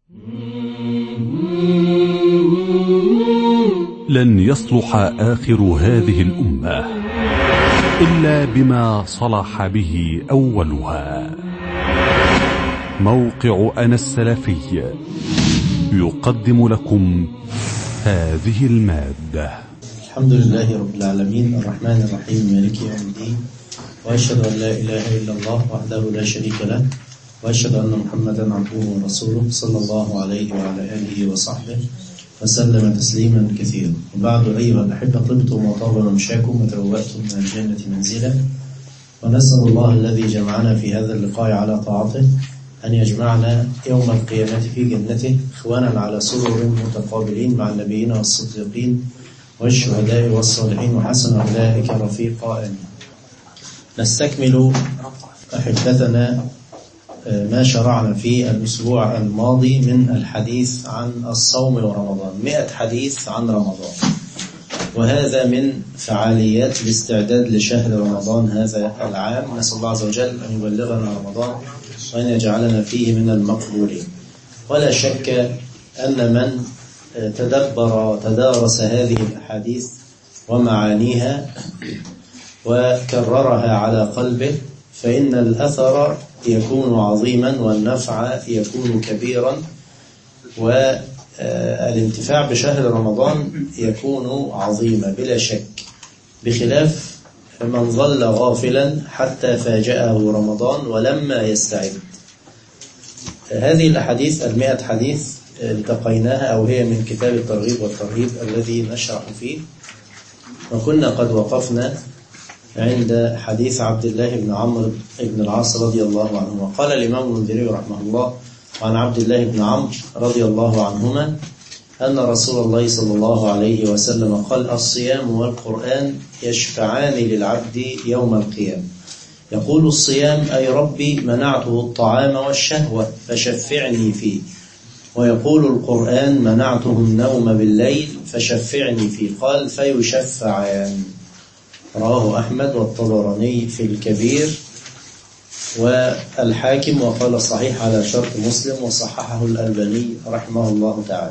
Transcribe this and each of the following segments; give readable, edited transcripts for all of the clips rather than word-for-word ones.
لن يصلح آخر هذه الأمة إلا بما صلح به أولها. موقع أنا السلفي يقدم لكم هذه المادة. الحمد لله رب العالمين الرحمن الرحيم مالك يوم الدين، وأشهد أن لا إله إلا الله وحده لا شريك له، وأشهد أن محمدا عبده ورسوله صلى الله عليه وعلى آله وصحبه وسلم تسليما كثيرا. وبعد أيها الأحبة، طبتم وطاب ممشاكم وتبوأتم من الجنة منزلا، ونسأل الله الذي جمعنا في هذا اللقاء على طاعته أن يجمعنا يوم القيامة في جنته إخوانا على سرر متقابلين مع النبيين والصديقين والشهداء والصالحين، وحسن أولئك رفيقا. آمين. نستكمل أحبتنا ما شرعنا في الأسبوع الماضي من الحديث عن الصوم ورمضان، 100 حديث عن رمضان، وهذا من فعاليات الاستعداد لشهر رمضان هذا العام. نسأل الله عز وجل أن يبلغنا رمضان وأن يجعلنا فيه من المقبولين. ولا شك أن من تدارس هذه الأحاديث ومعانيها وكررها على قلبه فإن الأثر يكون عظيما والنفع يكون كبيرا، والانتفاع بشهر رمضان يكون عظيما بلا شك، بخلاف من ظل غافلا حتى فاجأه رمضان ولما يستعد. هذه الأحاديث 100 حديث التقيناها، أو هي من كتاب الترغيب والترهيب الذي نشرح فيه، وكنا قد وقفنا عند حديث عبد الله بن عمرو بن العاص رضي الله عنهما. قال الإمام المنذري رحمه الله عن عبد الله بن عمرو رضي الله عنهما أن رسول الله صلى الله عليه وسلم قال: الصيام والقرآن يشفعان للعبد يوم القيامة. يقول الصيام: أي ربي منعته الطعام والشهوة فشفعني فيه. ويقول القرآن: منعته النوم بالليل فشفعني فيه. قال: فيشفعان. رواه أحمد والطبراني في الكبير والحاكم، وقال صحيح على شرط مسلم، وصححه الألباني رحمه الله تعالى.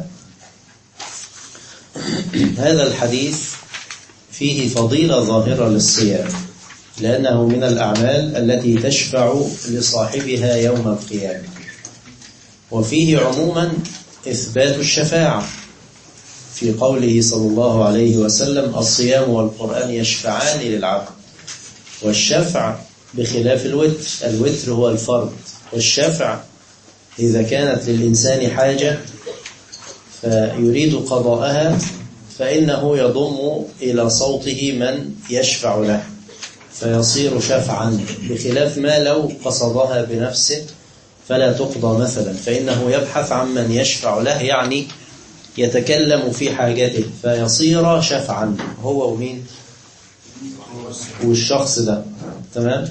هذا الحديث فيه فضيلة ظاهرة للصيام، لأنه من الأعمال التي تشفع لصاحبها يوم القيامة، وفيه عموما إثبات الشفاعة في قوله صلى الله عليه وسلم: الصيام والقرآن يشفعان للعبد. والشفع بخلاف الوتر، الوتر هو الفرض، والشفع إذا كانت للإنسان حاجة فيريد قضاءها فإنه يضم إلى صوته من يشفع له فيصير شفعا، بخلاف ما لو قصدها بنفسه فلا تقضى مثلا، فإنه يبحث عن من يشفع له، يعني يتكلم في حاجته فيصير شفعا، هو ومين والشخص ده. تمام.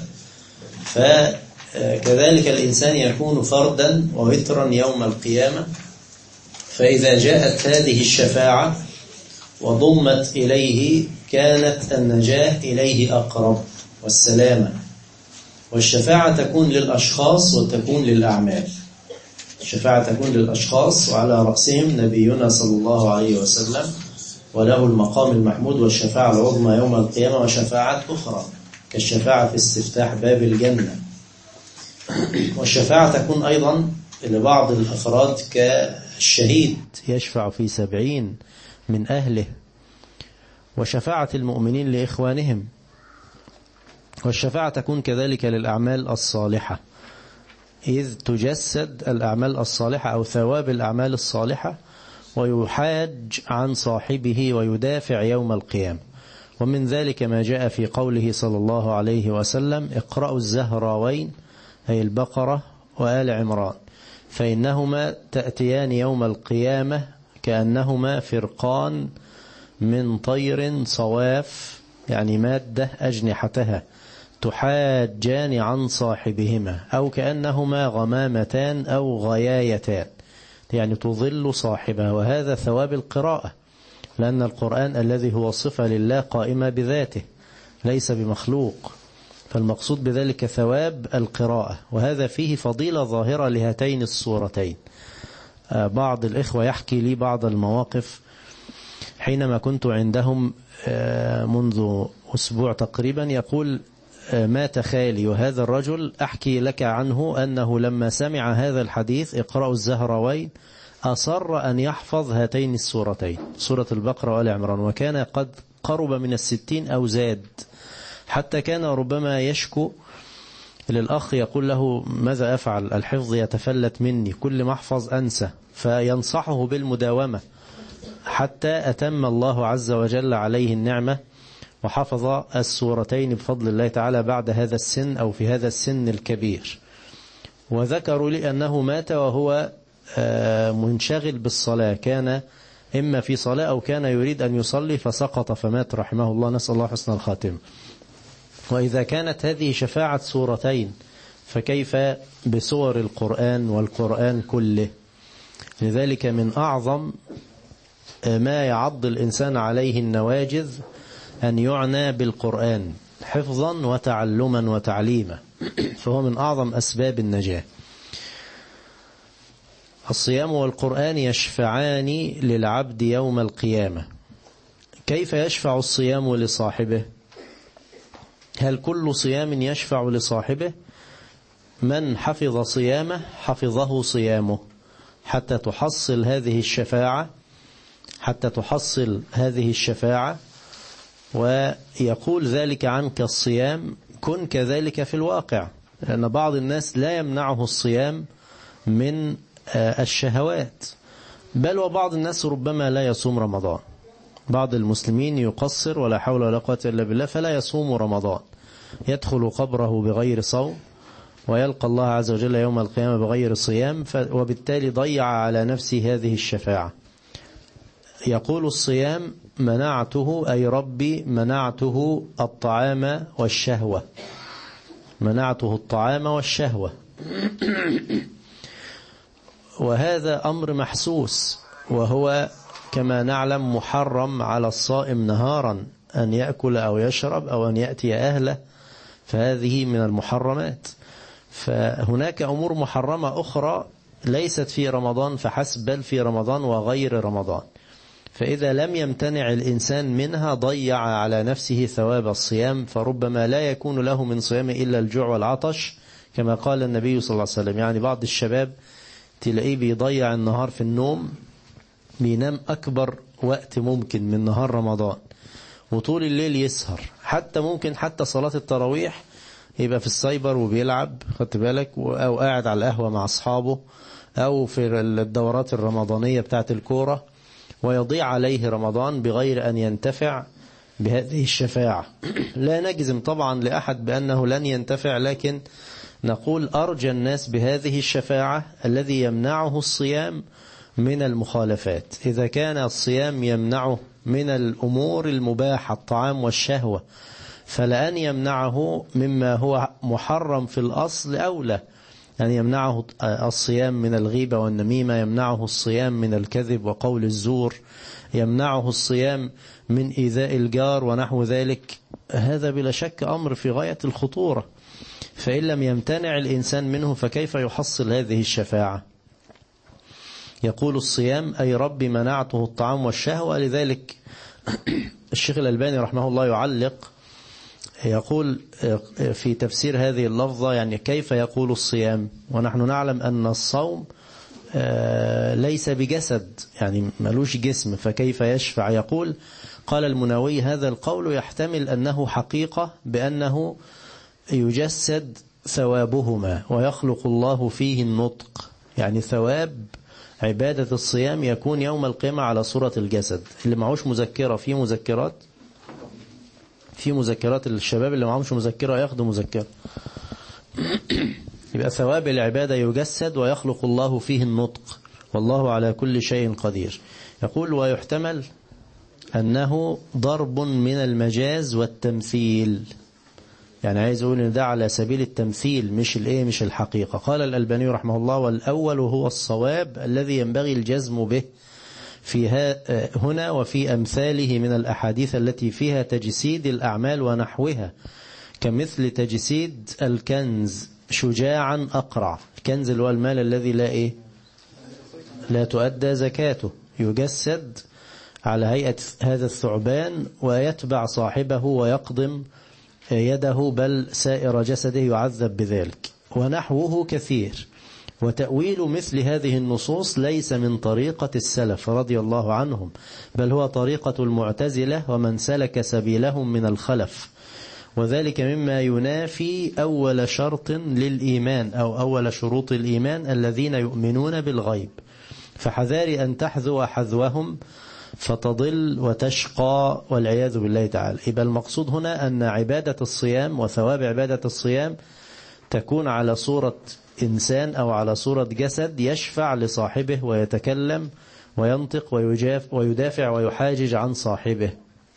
فكذلك الإنسان يكون فردا ووترا يوم القيامة، فإذا جاءت هذه الشفاعة وضمت إليه كانت النجاة إليه أقرب والسلامة. والشفاعة تكون للأشخاص وتكون للأعمال. الشفاعة تكون للأشخاص وعلى رأسهم نبينا صلى الله عليه وسلم، وله المقام المحمود والشفاعة العظمى يوم القيامة، وشفاعات أخرى كالشفاعة في استفتاح باب الجنة. والشفاعة تكون أيضا لبعض الأفراد كالشهيد يشفع في 70 من أهله، وشفاعة المؤمنين لإخوانهم. والشفاعة تكون كذلك للأعمال الصالحة، إذ تجسد الأعمال الصالحة أو ثواب الأعمال الصالحة ويحاج عن صاحبه ويدافع يوم القيامة. ومن ذلك ما جاء في قوله صلى الله عليه وسلم: اقرأوا الزهراوين، أي البقرة وآل عمران، فإنهما تأتيان يوم القيامة كأنهما فرقان من طير صواف، يعني مادة أجنحتها، تحاجان عن صاحبهما، أو كأنهما غمامتان أو غيايتان، يعني تظل صاحبها. وهذا ثواب القراءة، لأن القرآن الذي هو صفة لله قائمة بذاته ليس بمخلوق، فالمقصود بذلك ثواب القراءة. وهذا فيه فضيلة ظاهرة لهاتين السورتين. بعض الإخوة يحكي لي بعض المواقف حينما كنت عندهم منذ أسبوع تقريبا. يقول مات خالي، وهذا الرجل أحكي لك عنه أنه لما سمع هذا الحديث اقرأوا الزهراوين أصر أن يحفظ هاتين السورتين، سورة البقرة وآل عمران، وكان قد قرب من 60 أو زاد، حتى كان ربما يشكو للأخ يقول له ماذا أفعل، الحفظ يتفلت مني، كل ما أحفظ أنسى، فينصحه بالمداومة حتى أتم الله عز وجل عليه النعمة وحفظ السورتين بفضل الله تعالى بعد هذا السن أو في هذا السن الكبير. وذكروا لي أنه مات وهو منشغل بالصلاة، كان إما في صلاة أو كان يريد أن يصلي فسقط فمات رحمه الله، نسأل الله حسن الخاتمة. وإذا كانت هذه شفاعة سورتين فكيف بسور القرآن والقرآن كله؟ لذلك من أعظم ما يعض الإنسان عليه النواجذ أن يعنى بالقرآن حفظا وتعلما وتعليما، فهو من أعظم أسباب النجاة. الصيام والقرآن يشفعان للعبد يوم القيامة. كيف يشفع الصيام لصاحبه؟ هل كل صيام يشفع لصاحبه؟ من حفظ صيامه حفظه صيامه حتى تحصل هذه الشفاعة، ويقول ذلك عنك الصيام كن كذلك في الواقع، لأن بعض الناس لا يمنعه الصيام من الشهوات، بل وبعض الناس ربما لا يصوم رمضان. بعض المسلمين يقصر ولا حول ولا قوة إلا بالله فلا يصوم رمضان، يدخل قبره بغير صوم ويلقى الله عز وجل يوم القيامة بغير صيام، وبالتالي ضيع على نفسه هذه الشفاعة. يقول الصيام منعته، أي ربي منعته الطعام والشهوة، منعته الطعام والشهوة. وهذا أمر محسوس، وهو كما نعلم محرم على الصائم نهارا أن يأكل أو يشرب أو أن يأتي أهله، فهذه من المحرمات. فهناك أمور محرمة أخرى ليست في رمضان فحسب، بل في رمضان وغير رمضان، فإذا لم يمتنع الإنسان منها ضيع على نفسه ثواب الصيام، فربما لا يكون له من صيامه إلا الجوع والعطش كما قال النبي صلى الله عليه وسلم. يعني بعض الشباب تلاقيه بيضيع النهار في النوم، بينام أكبر وقت ممكن من نهار رمضان، وطول الليل يسهر، حتى ممكن حتى صلاة التراويح يبقى في السايبر وبيلعب، خدت بالك، أو قاعد على القهوة مع أصحابه، أو في الدورات الرمضانية بتاعت الكورة، ويضيع عليه رمضان بغير أن ينتفع بهذه الشفاعة. لا نجزم طبعا لأحد بأنه لن ينتفع، لكن نقول أرجى الناس بهذه الشفاعة الذي يمنعه الصيام من المخالفات. إذا كان الصيام يمنعه من الأمور المباحة الطعام والشهوة، فلأن يمنعه مما هو محرم في الأصل أولى، يعني يمنعه الصيام من الغيبة والنميمة، يمنعه الصيام من الكذب وقول الزور، يمنعه الصيام من إيذاء الجار ونحو ذلك. هذا بلا شك أمر في غاية الخطورة، فإن لم يمتنع الإنسان منه فكيف يحصل هذه الشفاعة؟ يقول الصيام أي ربي منعته الطعام والشهوة. لذلك الشيخ الألباني رحمه الله يعلق يقول في تفسير هذه اللفظة، يعني كيف يقول الصيام ونحن نعلم أن الصوم ليس بجسد، يعني ملوش جسم، فكيف يشفع؟ يقول قال المناوي هذا القول يحتمل أنه حقيقة بأنه يجسد ثوابهما ويخلق الله فيه النطق، يعني ثواب عبادة الصيام يكون يوم القيامة على صورة الجسد. اللي معوش مذكرة في مذكرات الشباب اللي معهمش مذكرة ياخدوا مذكرة. يبقى ثواب العبادة يجسد ويخلق الله فيه النطق، والله على كل شيء قدير. يقول ويحتمل أنه ضرب من المجاز والتمثيل، يعني عايز يقول ان ده على سبيل التمثيل مش الحقيقة. قال الألباني رحمه الله والأول هو الصواب الذي ينبغي الجزم به في هنا وفي أمثاله من الأحاديث التي فيها تجسيد الأعمال ونحوها، كمثل تجسيد الكنز شجاعا أقرع. الكنز اللي هو المال الذي لا تؤدى زكاته، يجسد على هيئة هذا الثعبان ويتبع صاحبه ويقضم يده بل سائر جسده يعذب بذلك. ونحوه كثير. وتأويل مثل هذه النصوص ليس من طريقة السلف رضي الله عنهم، بل هو طريقة المعتزلة ومن سلك سبيلهم من الخلف، وذلك مما ينافي أول شرط للإيمان أو أول شروط الإيمان الذين يؤمنون بالغيب، فحذار أن تحذو حذوهم فتضل وتشقى والعياذ بالله تعالى. يبقى المقصود هنا أن عبادة الصيام وثواب عبادة الصيام تكون على صورة إنسان أو على صورة جسد يشفع لصاحبه ويتكلم وينطق ويدافع ويحاجج عن صاحبه.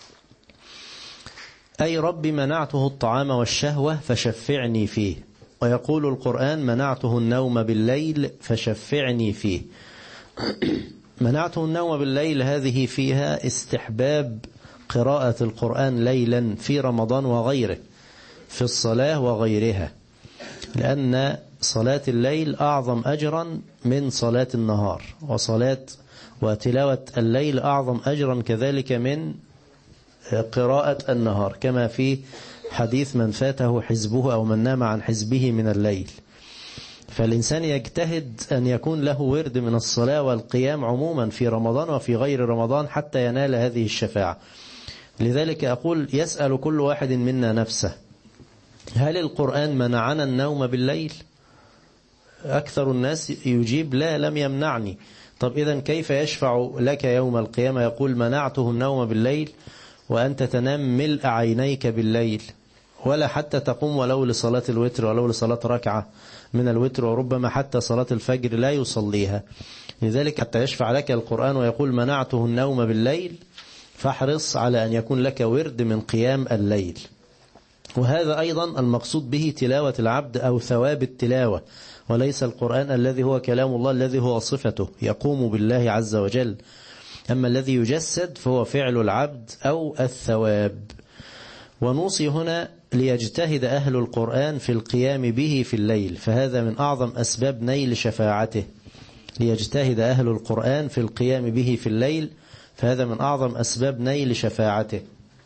أي رب منعته الطعام والشهوة فشفعني فيه. ويقول القرآن منعته النوم بالليل فشفعني فيه. منعته النوم بالليل هذه فيها استحباب قراءة القرآن ليلا في رمضان وغيره، في الصلاة وغيرها، لأن صلاة الليل أعظم أجرا من صلاة النهار، وتلاوة الليل أعظم أجرا كذلك من قراءة النهار، كما في حديث من فاته حزبه أو من نام عن حزبه من الليل. فالإنسان يجتهد أن يكون له ورد من الصلاة والقيام عموما في رمضان وفي غير رمضان حتى ينال هذه الشفاعة. لذلك أقول يسأل كل واحد منا نفسه: هل القرآن منعنا النوم بالليل؟ أكثر الناس يجيب لا، لم يمنعني. طب إذن كيف يشفع لك يوم القيامة يقول منعته النوم بالليل وأنت تنام ملء عينيك بالليل، ولا حتى تقوم ولو لصلاة الوتر ولو لصلاة ركعة من الوتر، وربما حتى صلاة الفجر لا يصليها. لذلك حتى يشفع لك القرآن ويقول منعته النوم بالليل، فاحرص على أن يكون لك ورد من قيام الليل. وهذا أيضا المقصود به تلاوة العبد أو ثواب التلاوة، وليس القرآن الذي هو كلام الله الذي هو صفته يقوم بالله عز وجل. أما الذي يجسد فهو فعل العبد أو الثواب. ونوصي هنا ليجتهد أهل القرآن في القيام به في الليل، فهذا من أعظم أسباب نيل شفاعته. ليجتهد أهل القرآن في القيام به في الليل، فهذا من أعظم أسباب نيل شفاعته.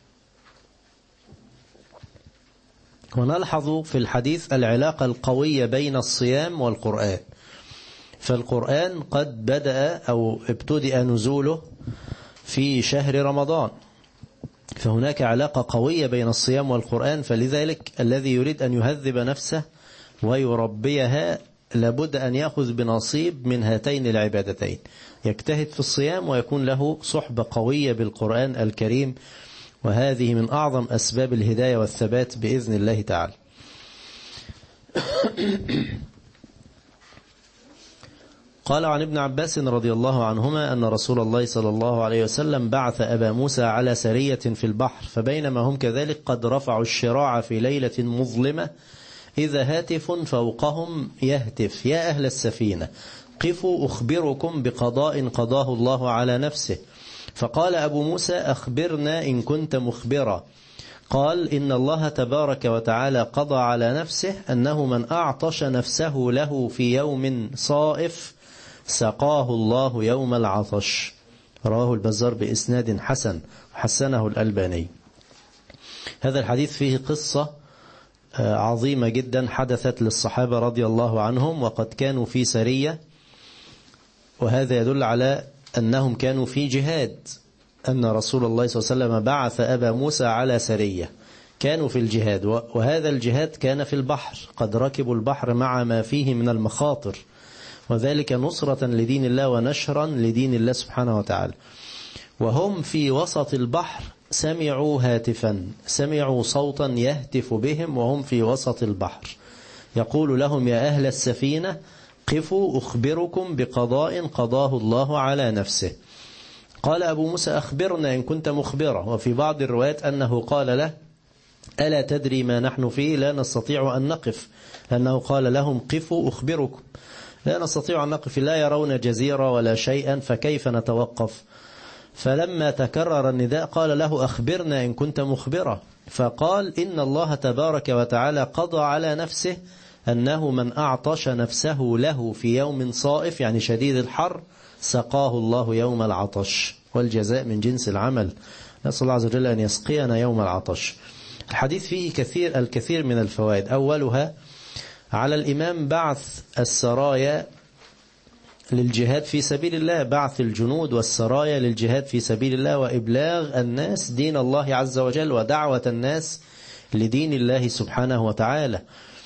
ونلحظ في الحديث العلاقة القوية بين الصيام والقرآن. فالقرآن قد بدأ أو ابتدأ نزوله في شهر رمضان، فهناك علاقة قوية بين الصيام والقرآن، فلذلك الذي يريد أن يهذب نفسه ويربيها لابد أن يأخذ بنصيب من هاتين العبادتين، يجتهد في الصيام ويكون له صحبة قوية بالقرآن الكريم، وهذه من أعظم أسباب الهداية والثبات بإذن الله تعالى. قال عن ابن عباس رضي الله عنهما أن رسول الله صلى الله عليه وسلم بعث أبا موسى على سرية في البحر، فبينما هم كذلك قد رفعوا الشراع في ليلة مظلمة إذا هاتف فوقهم يهتف: يا أهل السفينة قفوا أخبركم بقضاء قضاه الله على نفسه. فقال أبو موسى: أخبرنا إن كنت مخبرا. قال: إن الله تبارك وتعالى قضى على نفسه أنه من أعطش نفسه له في يوم صائف سقاه الله يوم العطش. رواه البزار بإسناد حسن وحسنه الألباني. هذا الحديث فيه قصة عظيمة جدا حدثت للصحابة رضي الله عنهم، وقد كانوا في سرية، وهذا يدل على أنهم كانوا في جهاد، أن رسول الله صلى الله عليه وسلم بعث أبا موسى على سرية، كانوا في الجهاد، وهذا الجهاد كان في البحر، قد ركبوا البحر مع ما فيه من المخاطر، وذلك نصرة لدين الله ونشرا لدين الله سبحانه وتعالى. وهم في وسط البحر سمعوا هاتفا، سمعوا صوتا يهتف بهم وهم في وسط البحر، يقول لهم: يا أهل السفينة قفوا أخبركم بقضاء قضاه الله على نفسه. قال أبو موسى: أخبرنا إن كنت مخبرا. وفي بعض الروايات أنه قال له: ألا تدري ما نحن فيه؟ لا نستطيع أن نقف، لأنه قال لهم: قفوا أخبركم، لا نستطيع أن نقف، لا يرون جزيرة ولا شيئا، فكيف نتوقف؟ فلما تكرر النداء قال له: أخبرنا إن كنت مخبرا. فقال: إن الله تبارك وتعالى قضى على نفسه أنه من أعطش نفسه له في يوم صائف، يعني شديد الحر، سقاه الله يوم العطش، والجزاء من جنس العمل. نسأل الله عز وجل أن يسقينا يوم العطش. الحديث فيه الكثير من الفوائد. أولها على الإمام بعث السرايا للجهاد في سبيل الله، بعث الجنود والسرايا للجهاد في سبيل الله، وإبلاغ الناس دين الله عز وجل، ودعوة الناس لدين الله سبحانه وتعالى.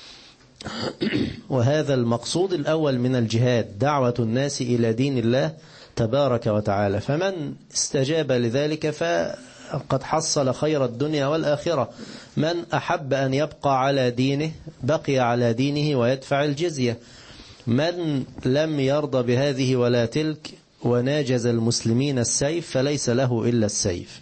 وهذا المقصود الأول من الجهاد، دعوة الناس إلى دين الله تبارك وتعالى. فمن استجاب لذلك فقد حصل خير الدنيا والآخرة. من أحب أن يبقى على دينه بقي على دينه ويدفع الجزية. من لم يرضى بهذه ولا تلك وناجز المسلمين السيف فليس له إلا السيف.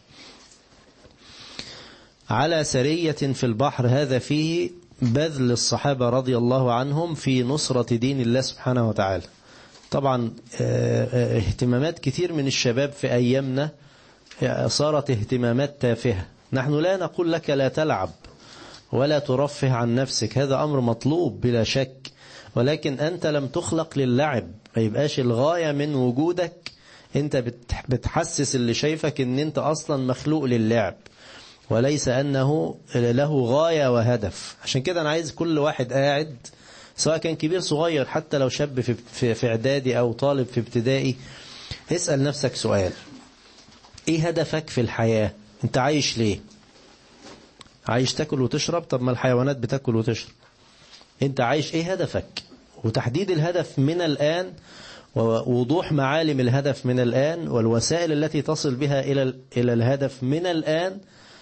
على سرية في البحر، هذا فيه بذل الصحابة رضي الله عنهم في نصرة دين الله سبحانه وتعالى. طبعا اهتمامات كثير من الشباب في أيامنا صارت اهتمامات تافهة. نحن لا نقول لك لا تلعب ولا ترفه عن نفسك، هذا أمر مطلوب بلا شك، ولكن أنت لم تخلق للعب. ما يبقاش الغاية من وجودك أنت بتحسس اللي شايفك أن أنت أصلا مخلوق للعب، وليس أنه له غاية وهدف. عشان كده أنا عايز كل واحد قاعد، سواء كان كبير صغير، حتى لو شاب في إعدادي أو طالب في ابتدائي، اسأل نفسك سؤال: إيه هدفك في الحياة؟ أنت عايش ليه؟ عايش تاكل وتشرب؟ طب ما الحيوانات بتاكل وتشرب. أنت عايش إيه هدفك؟ وتحديد الهدف من الآن، ووضوح معالم الهدف من الآن، والوسائل التي تصل بها إلى الهدف من الآن،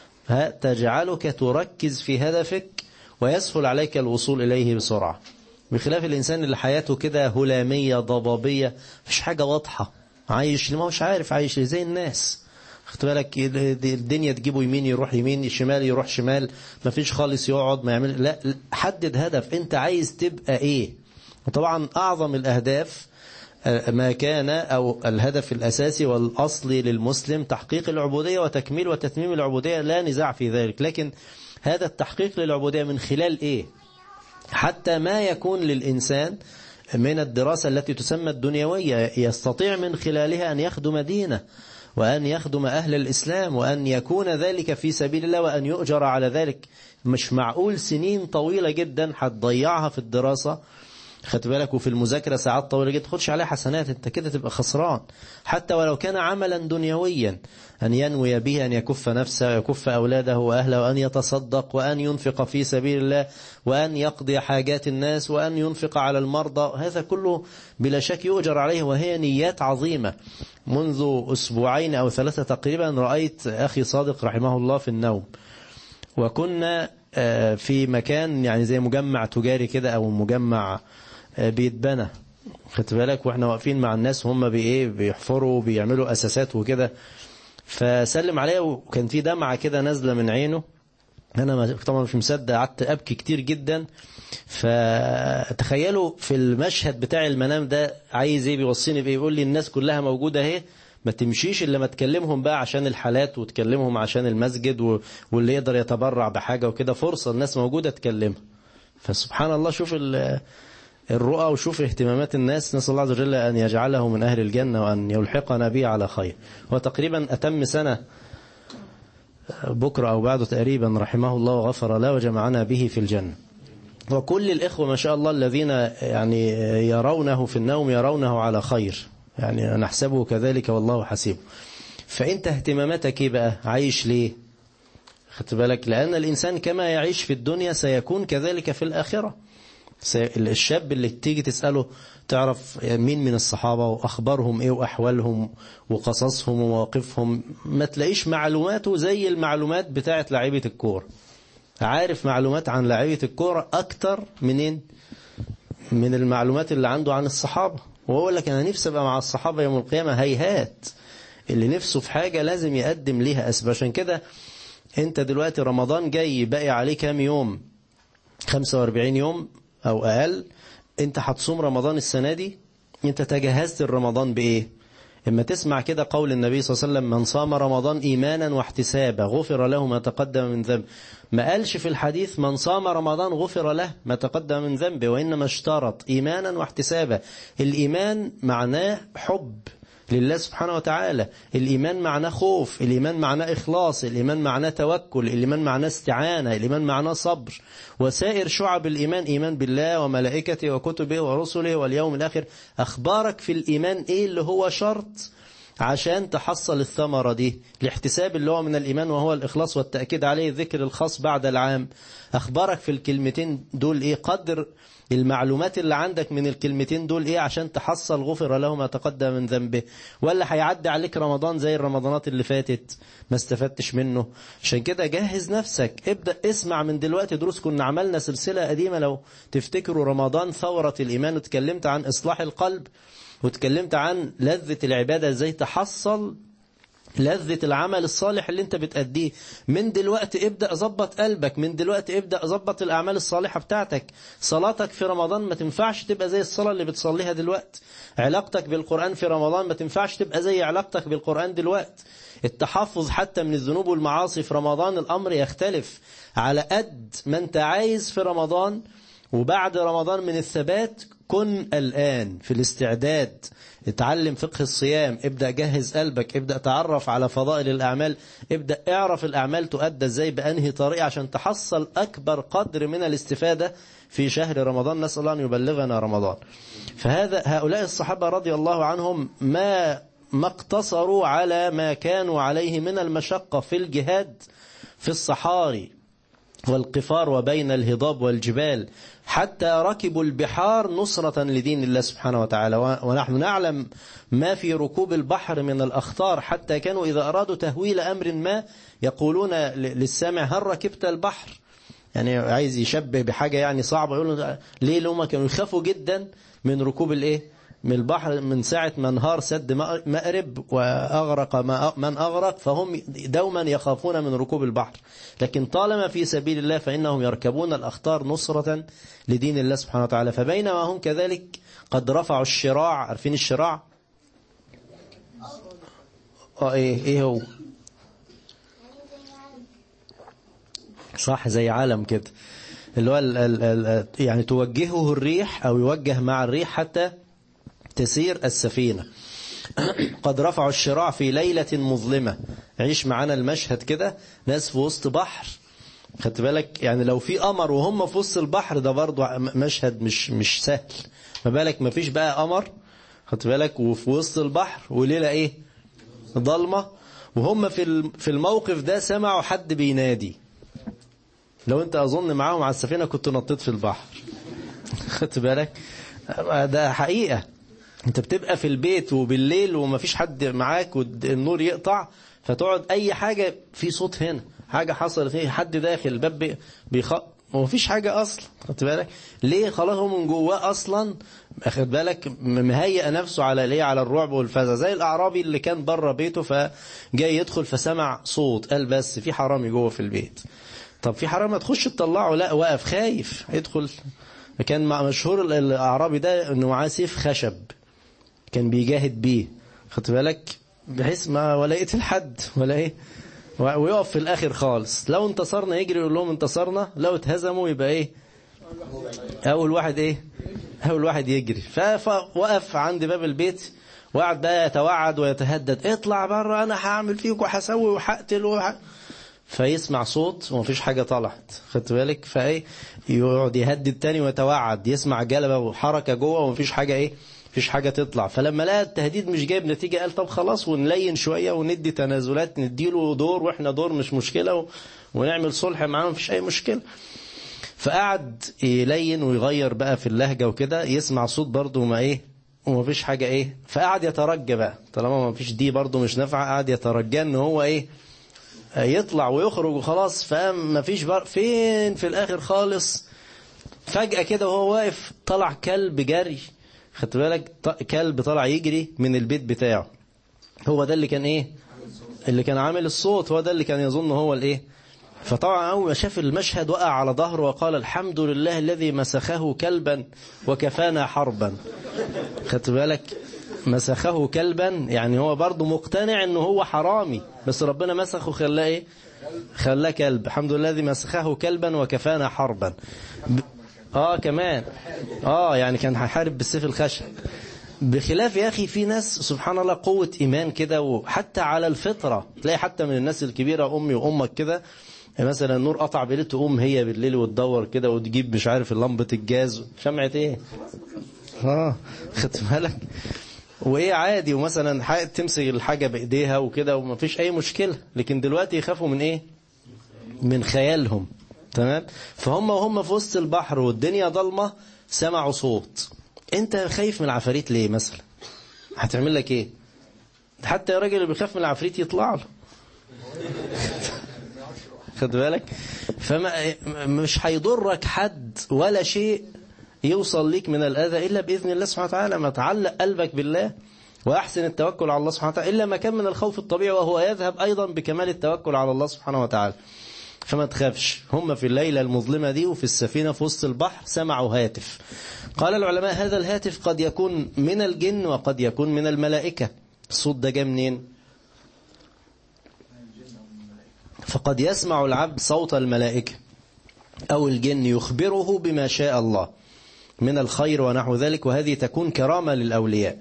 تجعلك تركز في هدفك ويسهل عليك الوصول إليه بسرعة. بخلاف الإنسان اللي حياته كده هلامية ضبابية، مفيش حاجة واضحة، عايش ما هوش عارف عايش زي الناس. خدت بالك الدنيا تجيبه يمين يروح يمين، الشمال يروح شمال، مفيش خالص يقعد ما يعمل. لا، حدد هدف، انت عايز تبقى ايه. وطبعا أعظم الأهداف ما كان، أو الهدف الأساسي والأصلي للمسلم تحقيق العبودية وتكميل وتتميم العبودية، لا نزاع في ذلك. لكن هذا التحقيق للعبودية من خلال إيه؟ حتى ما يكون للإنسان من الدراسة التي تسمى الدنيوية يستطيع من خلالها أن يخدم دينه، وأن يخدم أهل الإسلام، وأن يكون ذلك في سبيل الله، وأن يؤجر على ذلك. مش معقول سنين طويلة جدا هتضيعها في الدراسة، خدت بالك، وفي المذاكرة ساعات طويلة جدا تاخدش عليها حسنات، انت كده تبقى خسران. حتى ولو كان عملا دنيويا، أن ينوي به أن يكف نفسه ويكف أولاده وأهله، وأن يتصدق، وأن ينفق في سبيل الله، وأن يقضي حاجات الناس، وأن ينفق على المرضى، هذا كله بلا شك يؤجر عليه، وهي نيات عظيمة. منذ أسبوعين أو 3 تقريبا رأيت أخي صادق رحمه الله في النوم، وكنا في مكان يعني زي مجمع تجاري كده، أو مجمع بيتبنى، خدت بالك، واحنا واقفين مع الناس وهم بيحفروا وبيعملوا أساسات وكده. فسلم عليه وكان في دمعة كده نازلة من عينه، أنا طبعا مش مصدق، قعدت أبكي كتير جدا. فتخيلوا في المشهد بتاع المنام ده عايز ايه، بيوصيني بايه، يقول لي الناس كلها موجودة اهي، ما تمشيش إلا ما تكلمهم بقى عشان الحالات، وتكلمهم عشان المسجد، واللي يقدر يتبرع بحاجة وكده، فرصة الناس موجودة تكلمها. فسبحان الله، شوف الرؤى وشوف اهتمامات الناس. نسأل الله عز وجل أن يجعله من أهل الجنة، وأن يلحقنا به على خير. وتقريبا أتم سنة بكرة أو بعده تقريبا، رحمه الله وغفر له وجمعنا به في الجنة. وكل الإخوة ما شاء الله الذين يعني يرونه في النوم يرونه على خير، يعني نحسبه كذلك والله حسيبه. فأنت اهتماماتك ايه بقى؟ عايش ليه؟ خدت بالك، لأن الإنسان كما يعيش في الدنيا سيكون كذلك في الآخرة. الشاب اللي تيجي تسأله تعرف مين من الصحابة وأخبارهم ايه وأحوالهم وقصصهم ومواقفهم، ما تلاقيش معلوماته زي المعلومات بتاعت لاعيبة الكورة. عارف معلومات عن لاعيبة الكورة أكتر من المعلومات اللي عنده عن الصحابة. وهو لك أنا نفسي أبقى مع الصحابة يوم القيامة، هيهات. اللي نفسه في حاجة لازم يقدم ليها أسباب. عشان كده أنت دلوقتي رمضان جاي، باقي عليه كام يوم؟ 45 يوم أو أقل. أنت هتصوم رمضان السنة دي، أنت تجهزت الرمضان بإيه؟ إما تسمع كده قول النبي صلى الله عليه وسلم: من صام رمضان إيمانا واحتسابا غفر له ما تقدم من ذنب. ما قالش في الحديث من صام رمضان غفر له ما تقدم من ذنبه، وإنما اشترط إيمانا واحتسابا. الإيمان معناه حب، لله سبحانه وتعالى. الإيمان معناه خوف، الإيمان معناه إخلاص، الإيمان معناه توكل، الإيمان معناه استعانة، الإيمان معناه صبر. وسائر شعب الإيمان، إيمان بالله وملائكته وكتبه ورسله واليوم الآخر. أخبارك في الإيمان إيه اللي هو شرط عشان تحصل الثمرة دي؟ الاحتساب اللي هو من الإيمان وهو الإخلاص والتأكيد عليه، ذكر الخاص بعد العام. أخبارك في الكلمتين دول إيه؟ قدر المعلومات اللي عندك من الكلمتين دول إيه عشان تحصل غفر له ما تقدم من ذنبه؟ ولا هيعدي عليك رمضان زي الرمضانات اللي فاتت ما استفدتش منه؟ عشان كده جهز نفسك، ابدأ اسمع من دلوقتي دروس. كنا عملنا سلسلة قديمة لو تفتكروا، رمضان ثورة الإيمان، وتكلمت عن إصلاح القلب، وتكلمت عن لذة العبادة، ازاي تحصل لذة العمل الصالح اللي انت بتأديه. من دلوقتي ابدأ ظبط قلبك، من دلوقتي ابدأ ظبط الأعمال الصالحة بتاعتك. صلاتك في رمضان ما تنفعش تبقى زي الصلاة اللي بتصليها دلوقتي. علاقتك بالقرآن في رمضان ما تنفعش تبقى زي علاقتك بالقرآن دلوقتي. التحفظ حتى من الذنوب والمعاصي في رمضان الأمر يختلف. على قد ما انت عايز في رمضان وبعد رمضان من الثبات، كن الآن في الاستعداد. اتعلم فقه الصيام، ابدأ جهز قلبك، ابدأ تعرف على فضائل الأعمال، ابدأ اعرف الأعمال تؤدى ازاي بأنهي طريقة عشان تحصل أكبر قدر من الاستفادة في شهر رمضان. نسأل الله أن يبلغنا رمضان. هؤلاء الصحابة رضي الله عنهم ما اقتصروا على ما كانوا عليه من المشقة في الجهاد في الصحاري والقفار وبين الهضاب والجبال، حتى ركبوا البحار نصرة لدين الله سبحانه وتعالى. ونحن نعلم ما في ركوب البحر من الأخطار، حتى كانوا إذا أرادوا تهويل أمر ما يقولون للسامع هل ركبت البحر؟ يعني عايز يشبه بحاجة يعني صعبة، يقولون ليه؟ لهم كانوا يخافوا جدا من ركوب من البحر. من ساعة ما انهار سد مأرب وأغرق من أغرق، فهم دوما يخافون من ركوب البحر. لكن طالما في سبيل الله فإنهم يركبون الأخطار نصرة لدين الله سبحانه وتعالى. فبينما هم كذلك قد رفعوا الشراع. عارفين الشراع؟ ايه هو؟ صح، زي علم كده، اللي هو يعني توجهه الريح أو يوجه مع الريح حتى تسير السفينة. قد رفعوا الشراع في ليلة مظلمة. عيش معنا المشهد كده، ناس في وسط بحر، خدت بالك؟ يعني لو في قمر وهم في وسط البحر ده برضو مشهد مش سهل، ما بالك ما فيش بقى قمر، خدت بالك، وفي وسط البحر وليلة ايه؟ ضلمة. وهم في الموقف ده سمعوا حد بينادي. لو انت اظن معاهم على السفينة كنت نطيت في البحر، خدت بالك؟ ده حقيقة. انت بتبقى في البيت وبالليل ومفيش حد معاك والنور يقطع، فتقعد اي حاجة في صوت هنا، حاجة حصلت فيه، حد داخل الباب ومفيش حاجة اصلا، خدت بالك؟ ليه؟ خلاص هو من جواه اصلا، اخد بالك، مهيئ نفسه على ليه؟ على الرعب والفزع. زي الاعرابي اللي كان بره بيته فجاي يدخل فسمع صوت، قال بس في حرامي جوه في البيت. طب في حرامي ما تخش تطلعه؟ لا، واقف خايف يدخل. كان مشهور الاعرابي ده انه معاه سيف خشب كان بيجاهد بيه، خدت بالك، بحيث ما ولا يقتل حد ولا ايه، ويقف في الاخر خالص. لو انتصرنا يجري يقول لهم انتصرنا، لو اتهزموا يبقى ايه؟ اول واحد يجري. فوقف عند باب البيت وقعد بقى يتوعد ويتهدد، اطلع بره انا هعمل فيك وهسوي وهقتل فيسمع صوت ومفيش حاجة طلعت، خدت بالك؟ فايه يقعد يهدد تاني ويتوعد، يسمع جلبة وحركة جوه ومفيش حاجة ايه؟ مفيش حاجة تطلع. فلما لقى التهديد مش جايب نتيجة قال طب خلاص ونلين شوية وندي تنازلات، نديله دور واحنا دور مش مشكلة، ونعمل صلح معاه مفيش اي مشكلة. فقعد يلين ويغير بقى في اللهجة وكده، يسمع صوت برضه وما ايه ومفيش حاجة ايه. فقعد يترجى بقى، طالما مفيش دي برضه مش نافعة، قعد يترجى ان هو ايه يطلع ويخرج وخلاص. فقام مفيش فين في الاخر خالص فجأة كده وهو واقف طلع كلب جري، خدت بالك؟ كلب طلع يجري من البيت بتاعه. هو ده اللي كان ايه؟ اللي كان عامل الصوت، هو ده اللي كان يظن هو الايه. فطبعا اول ما شاف المشهد وقع على ظهره وقال الحمد لله الذي مسخه كلبا وكفانا حربا. خدت بالك؟ مسخه كلبا يعني هو برضه مقتنع انه هو حرامي، بس ربنا مسخه خلاه ايه؟ خلاه كلب. الحمد لله الذي مسخه كلبا وكفانا حربا. كمان يعني كان هيحارب بالسيف الخشب. بخلاف يا أخي في ناس سبحان الله قوة إيمان كده، وحتى على الفطرة تلاقي حتى من الناس الكبيرة أمي وأمك كده، مثلا النور قطع بالليل تقوم هي بالليل وتدور كده وتجيب مش عارف لمبة الجاز شمعة ايه خدت بالك وايه عادي، ومثلا تمسك الحاجة بايديها وكده ومفيش اي مشكلة. لكن دلوقتي يخافوا من ايه؟ من خيالهم. تمام. فهم وهم في وسط البحر والدنيا ضلمة سمعوا صوت. انت خايف من العفاريت ليه مثلا؟ هتعمل لك ايه؟ حتى يا راجل اللي بيخاف من العفريت يطلع له خد بالك. فمش هيضرك حد ولا شيء يوصل ليك من الأذى إلا بإذن الله سبحانه وتعالى. ما تعلق قلبك بالله وأحسن التوكل على الله سبحانه وتعالى، إلا ما كان من الخوف الطبيعي، وهو يذهب أيضا بكمال التوكل على الله سبحانه وتعالى. فما تخافش. هم في الليلة المظلمة دي وفي السفينة في وسط البحر سمعوا هاتف. قال العلماء هذا الهاتف قد يكون من الجن وقد يكون من الملائكة. الصوت ده جاء منين؟ فقد يسمع العبد صوت الملائكة أو الجن يخبره بما شاء الله من الخير ونحو ذلك، وهذه تكون كرامة للأولياء.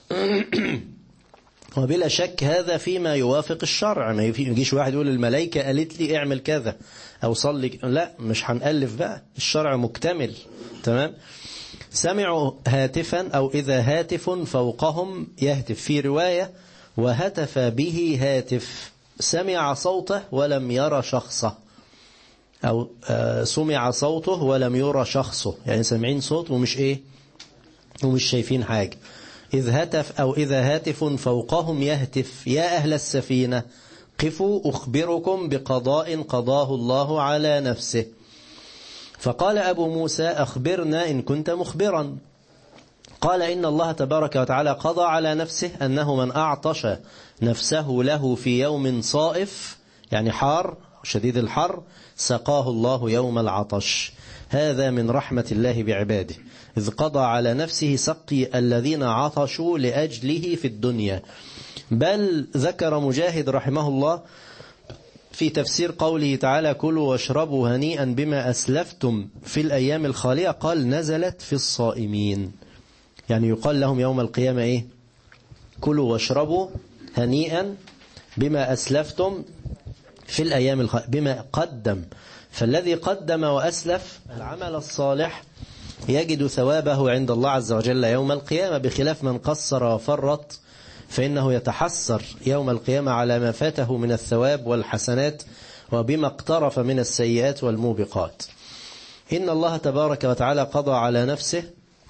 وبلا شك هذا فيما يوافق الشرع. ما يجيش واحد يقول الملائكة قالت لي اعمل كذا أو صلي، لا، مش هنألف بقى، الشرع مكتمل. تمام. سمعوا هاتفا أو إذا هاتف فوقهم يهتف، في رواية وهتف به هاتف، سمع صوته ولم يرى شخصه، أو سمع صوته ولم يرى شخصه، يعني سمعين صوت ومش إيه، ومش شايفين حاجة. إذ هتف أو إذا هاتف فوقهم يهتف يا أهل السفينة قفوا أخبركم بقضاء قضاه الله على نفسه. فقال أبو موسى أخبرنا إن كنت مخبرا. قال إن الله تبارك وتعالى قضى على نفسه أنه من أعطش نفسه له في يوم صائف، يعني حار شديد الحر، سقاه الله يوم العطش. هذا من رحمة الله بعباده، إذ قضى على نفسه سقي الذين عطشوا لأجله في الدنيا. بل ذكر مجاهد رحمه الله في تفسير قوله تعالى كلوا واشربوا هنيئا بما أسلفتم في الأيام الخالية، قال نزلت في الصائمين، يعني يقال لهم يوم القيامة إيه؟ كلوا واشربوا هنيئا بما أسلفتم في الأيام الخالية، بما قدم. فالذي قدم وأسلف العمل الصالح يجد ثوابه عند الله عز وجل يوم القيامة، بخلاف من قصر وفرط فإنه يتحسر يوم القيامة على ما فاته من الثواب والحسنات وبما اقترف من السيئات والموبقات. إن الله تبارك وتعالى قضى على نفسه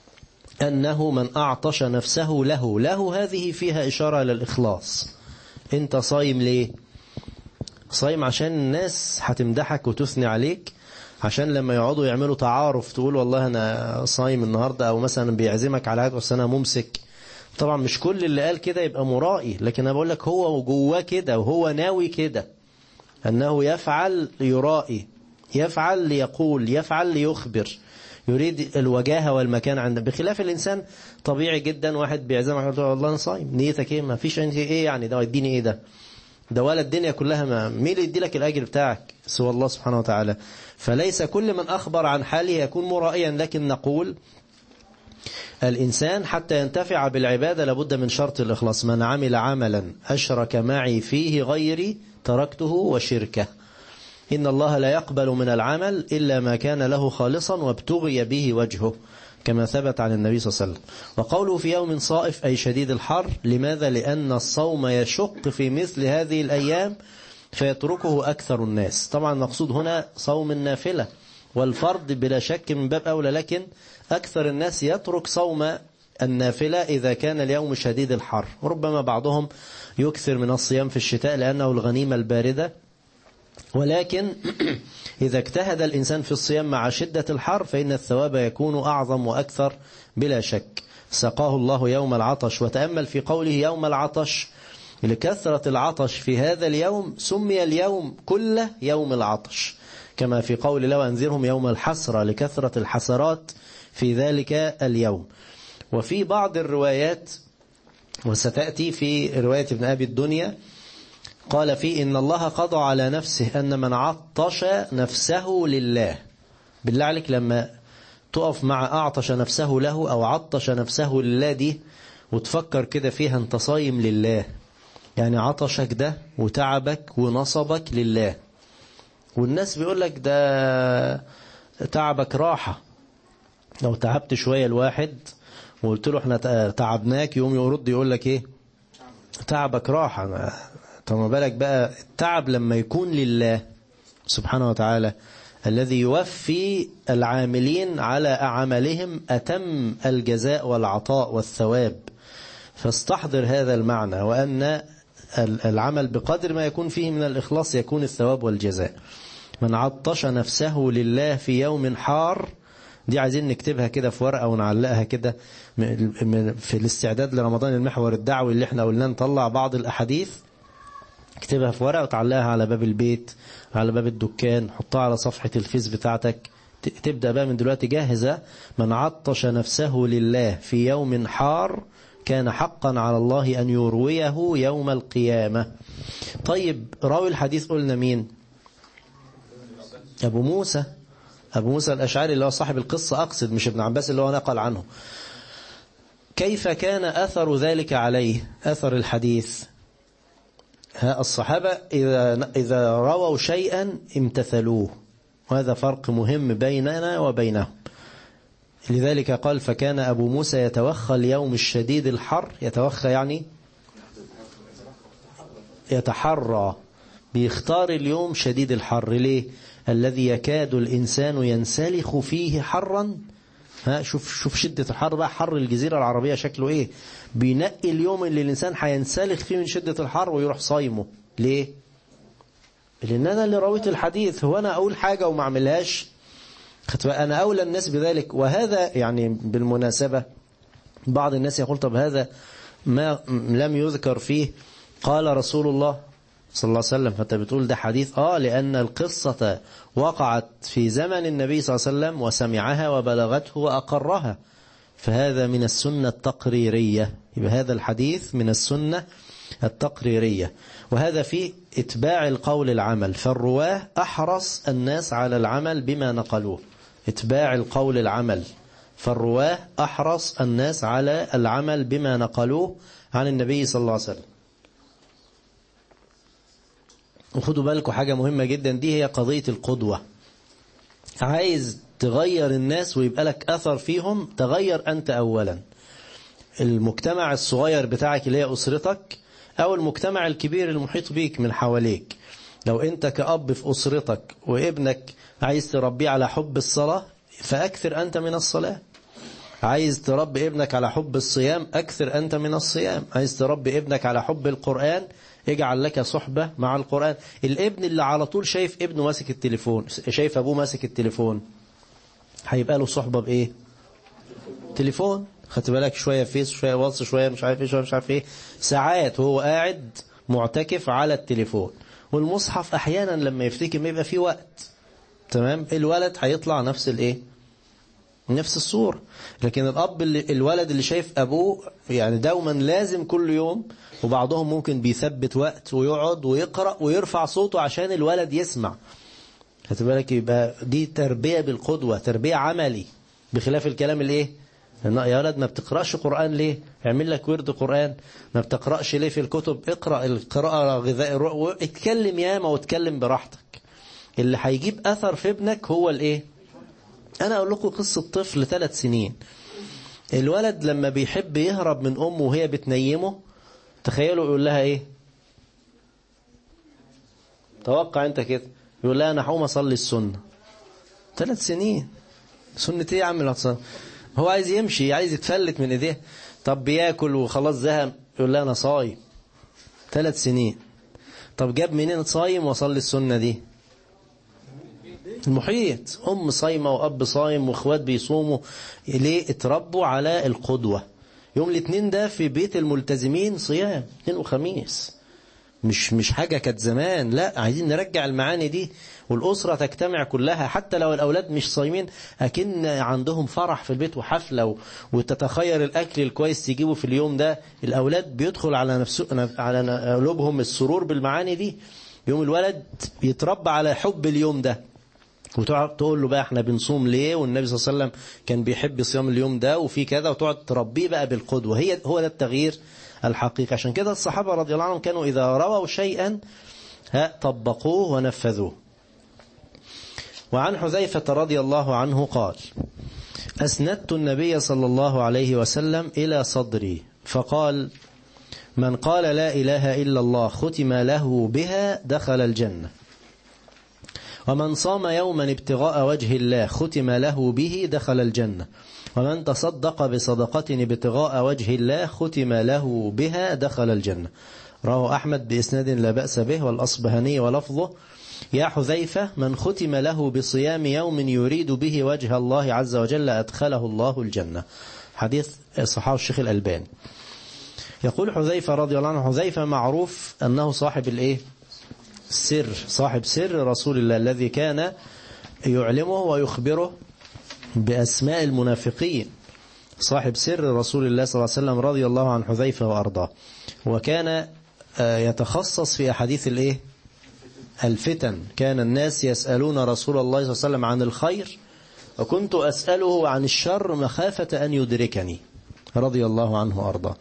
أنه من أعطش نفسه له هذه فيها إشارة للإخلاص. أنت صايم ليه؟ صايم عشان الناس هتمدحك وتثني عليك، عشان لما يقعدوا يعملوا تعارف تقول والله أنا صايم النهاردة، أو مثلا بيعزمك على حاجة بس أنا ممسك. طبعا مش كل اللي قال كده يبقى مرائي، لكن أنا بقول لك هو جواه كده وهو ناوي كده، أنه يفعل يرائي، يفعل ليقول، يفعل ليخبر، يريد الوجاهة والمكان عنده. بخلاف الإنسان طبيعي جدا واحد بيعزمك يقول والله أنا صايم، نيتك إيه؟ ما فيش إيه يعني، ده يديني إيه ده ولا الدنيا كلها، مين اللي يدي لك الأجر بتاعك سوى الله سبحانه وتعالى. فليس كل من أخبر عن حاله يكون مرائيا، لكن نقول الإنسان حتى ينتفع بالعبادة لابد من شرط الإخلاص. من عمل عملا أشرك معي فيه غيري تركته وشركه. إن الله لا يقبل من العمل إلا ما كان له خالصا وابتغي به وجهه، كما ثبت عن النبي صلى الله عليه وسلم. وقوله في يوم صائف أي شديد الحر. لماذا؟ لأن الصوم يشق في مثل هذه الأيام فيتركه أكثر الناس. طبعا المقصود هنا صوم النافلة، والفرض بلا شك من باب أولى، لكن أكثر الناس يترك صوم النافلة إذا كان اليوم شديد الحر. وربما بعضهم يكثر من الصيام في الشتاء لأنه الغنيمة الباردة، ولكن إذا اجتهد الإنسان في الصيام مع شدة الحر فإن الثواب يكون أعظم وأكثر بلا شك. سقاه الله يوم العطش. وتأمل في قوله يوم العطش، لكثرة العطش في هذا اليوم سمي اليوم كله يوم العطش، كما في قول الله وأنذرهم يوم الحسرة، لكثرة الحسرات في ذلك اليوم. وفي بعض الروايات، وستأتي في رواية ابن أبي الدنيا، قال فيه إن الله قضى على نفسه أن من عطش نفسه لله. بالله عليك لما تقف مع أعطش نفسه له أو عطش نفسه لله دي وتفكر كده فيها انت صايم لله، يعني عطشك ده وتعبك ونصبك لله، والناس بيقول لك ده تعبك راحة. لو تعبت شوية الواحد وقلت له احنا تعبناك، يوم يرد يقول لك ايه؟ تعبك راحة. طب ما بالك بقى التعب لما يكون لله سبحانه وتعالى الذي يوفي العاملين على أعمالهم أتم الجزاء والعطاء والثواب. فاستحضر هذا المعنى، وأن العمل بقدر ما يكون فيه من الإخلاص يكون الثواب والجزاء. من عطش نفسه لله في يوم حار، دي عايزين نكتبها كده في ورقة ونعلقها كده في الاستعداد لرمضان، المحور الدعوي اللي احنا قلنا نطلع بعض الأحاديث، اكتبها في ورقة وتعلقها على باب البيت، على باب الدكان، حطها على صفحة الفيس بتاعتك، تبدأ بقى من دلوقتي جاهزة. من عطش نفسه لله في يوم حار كان حقا على الله أن يرويه يوم القيامة. طيب راوي الحديث قلنا مين؟ أبو موسى الأشعري اللي هو صاحب القصة، أقصد مش ابن عباس اللي هو نقل عنه. كيف كان أثر ذلك عليه، أثر الحديث؟ الصحابة إذا رووا شيئا امتثلوه، وهذا فرق مهم بيننا وبينهم. لذلك قال فكان أبو موسى يتوخى اليوم الشديد الحر، يتوخى يعني يتحرى، بيختار اليوم شديد الحر. ليه؟ الذي يكاد الإنسان ينسلخ فيه حرا. شوف شدة الحر بقى، حر الجزيرة العربية شكله إيه؟ بينقي اليوم اللي الإنسان هينسلخ فيه من شدة الحر ويروح صايمه. ليه؟ لأن أنا اللي رويت الحديث، هو أنا أقول حاجة وما أعملهاش؟ أنا أولى الناس بذلك. وهذا يعني بالمناسبة بعض الناس يقول طب هذا ما لم يذكر فيه قال رسول الله صلى الله عليه وسلم، فأنت بتقول ده حديث. لأن القصة وقعت في زمن النبي صلى الله عليه وسلم وسمعها وبلغته وأقرها، فهذا من السنة التقريرية. يبقى هذا الحديث من السنة التقريرية، وهذا في اتباع القول العمل. فالرواه أحرص الناس على العمل بما نقلوه، اتباع القول العمل. فالرواه أحرص الناس على العمل بما نقلوه عن النبي صلى الله عليه وسلم. وخدوا بالكم حاجة مهمة جدا، دي هي قضية القدوة. عايز تغير الناس ويبقى لك أثر فيهم، تغير أنت أولا. المجتمع الصغير بتاعك اللي هي أسرتك، أو المجتمع الكبير المحيط بيك من حواليك. لو أنت كأب في أسرتك وابنك عايز تربيه على حب الصلاة، فأكثر أنت من الصلاة. عايز تربي ابنك على حب الصيام، أكثر أنت من الصيام. عايز تربي ابنك على حب القرآن، اجعل لك صحبة مع القرآن. الابن اللي على طول شايف ابنه ماسك التليفون، شايف أبوه ماسك التليفون، هيبقى له صحبة بإيه؟ تليفون. خدت بالك؟ شوية فيس، شوية واتس، شوية مش عارف ايه، شوية مش عارف ايه، ساعات وهو قاعد معتكف على التليفون. والمصحف أحيانا لما يفتكر ما يبقى فيه وقت، تمام، الولد هيطلع نفس الايه؟ نفس الصورة. لكن الأب الولد اللي شايف أبوه يعني دوما لازم كل يوم، وبعضهم ممكن بيثبت وقت ويقعد ويقرأ ويرفع صوته عشان الولد يسمع. خدت بالك؟ يبقى دي تربية بالقدوة، تربية عملي، بخلاف الكلام الايه؟ يا ولد ما بتقرأش قرآن ليه؟ اعمل لك ورد قرآن. ما بتقرأش ليه في الكتب؟ اقرأ القراءة غذاء، اتكلم ياما واتكلم براحتك. اللي هيجيب أثر في ابنك هو الايه؟ أنا أقول لكم قصة طفل 3 سنين. الولد لما بيحب يهرب من أمه وهي بتنيمه، تخيلوا يقول لها إيه؟ توقع أنت كده، يقول لها أنا هقوم أصلي السنة. 3 سنين، سنة إيه يا عم العصام؟ هو عايز يمشي، عايز يتفلت من إيديه. طب بياكل وخلاص زهق، يقول لها أنا صايم. 3 سنين. طب جاب منين صايم وصلي السنة دي؟ المحيط، أم صايمة وأب صايم وإخوات بيصوموا. ليه؟ اتربوا على القدوة. يوم الاثنين ده في بيت الملتزمين صيام، اثنين وخميس، مش حاجة كانت زمان، لا، عايزين نرجع المعاني دي، والأسرة تجتمع كلها، حتى لو الأولاد مش صايمين أكن عندهم فرح في البيت وحفلة، وتتخير الأكل الكويس تجيبه في اليوم ده. الأولاد بيدخل على قلوبهم السرور بالمعاني دي. يوم الولد يتربى على حب اليوم ده، وتقعد تقول له بقى احنا بنصوم ليه، والنبي صلى الله عليه وسلم كان بيحب صيام اليوم ده وفي كذا، وتقعد تربيه بقى بالقدوة. هو ده التغيير الحقيقي. عشان كده الصحابة رضي الله عنهم كانوا إذا رووا شيئا طبقوه ونفذوه. وعن حذيفة رضي الله عنه قال: أسندت النبي صلى الله عليه وسلم إلى صدري فقال: من قال لا إله إلا الله ختم له بها دخل الجنة، ومن صام يوما ابتغاء وجه الله ختم له به دخل الجنة، ومن تصدق بصدقة ابتغاء وجه الله ختم له بها دخل الجنة. رواه أحمد بإسناد لا بأس به، والأصبهاني ولفظه: يا حذيفة من ختم له بصيام يوم يريد به وجه الله عز وجل أدخله الله الجنة. حديث صححه الشيخ الألباني. يقول حذيفة رضي الله عنه: حذيفة معروف أنه صاحب الإيه؟ السر، صاحب سر رسول الله الذي كان يعلمه ويخبره بأسماء المنافقين، صاحب سر رسول الله صلى الله عليه وسلم رضي الله عن حذيفة وأرضاه. وكان يتخصص في أحاديث الإيه؟ الفتن. كان الناس يسألون رسول الله صلى الله عليه وسلم عن الخير، وكنت أسأله عن الشر مخافة أن يدركني رضي الله عنه وأرضاه.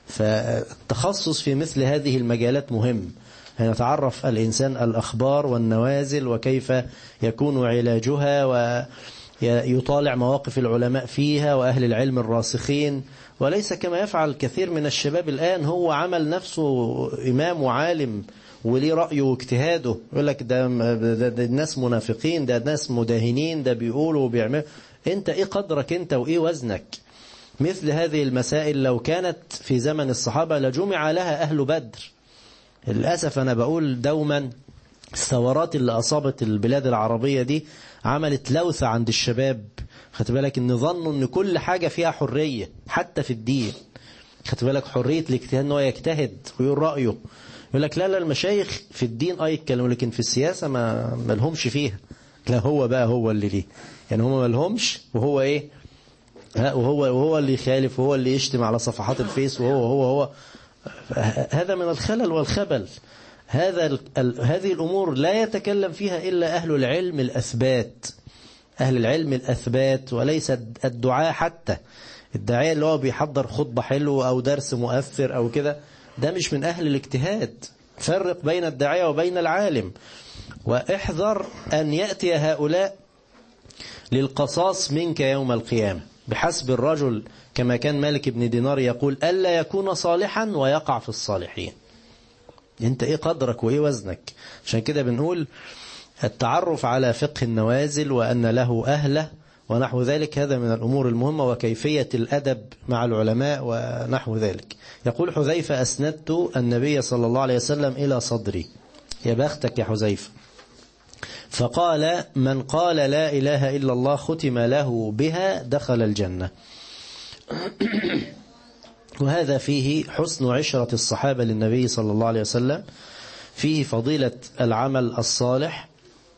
فالتخصص في مثل هذه المجالات مهم، يتعرف الإنسان الأخبار والنوازل وكيف يكون علاجها، ويطالع مواقف العلماء فيها وأهل العلم الراسخين، وليس كما يفعل كثير من الشباب الآن، هو عمل نفسه إمام وعالم وليه رأيه واجتهاده، يقول لك ده الناس منافقين، ده ناس مداهنين، ده بيقولوا وبيعملوا. انت ايه قدرك انت وايه وزنك؟ مثل هذه المسائل لو كانت في زمن الصحابة لجمع لها أهل بدر. للأسف أنا بقول دوما الثورات اللي أصابت البلاد العربية دي عملت لوثة عند الشباب. خدت بالك ان ظنوا ان كل حاجة فيها حرية حتى في الدين. خدت بالك حرية الاجتهاد ان هو يجتهد ويقول رأيه. يقول لك لا المشايخ في الدين يتكلموا، لكن في السياسة ما لهمش فيها. لا هو بقى هو اللي ليه، يعني هم ما لهمش، وهو ايه، وهو اللي يخالف، وهو اللي يشتم على صفحات الفيس، وهو هذا من الخلل والخبل. هذه الأمور لا يتكلم فيها إلا أهل العلم الأثبات، أهل العلم الأثبات، وليس الدعاء. حتى الداعية اللي هو بيحضر خطبة حلوة أو درس مؤثر أو كده، ده مش من أهل الاجتهاد. فرق بين الداعية وبين العالم، واحذر أن يأتي هؤلاء للقصاص منك يوم القيامة. بحسب الرجل كما كان مالك بن دينار يقول: ألا يكون صالحا ويقع في الصالحين. انت ايه قدرك وايه وزنك؟ عشان كده بنقول التعرف على فقه النوازل وأن له أهله ونحو ذلك، هذا من الأمور المهمة، وكيفية الأدب مع العلماء ونحو ذلك. يقول حذيفة: أسندت النبي صلى الله عليه وسلم إلى صدري. يا بختك يا حذيفة. فقال: من قال لا إله إلا الله ختم له بها دخل الجنة. وهذا فيه حسن عشرة الصحابة للنبي صلى الله عليه وسلم، فيه فضيلة العمل الصالح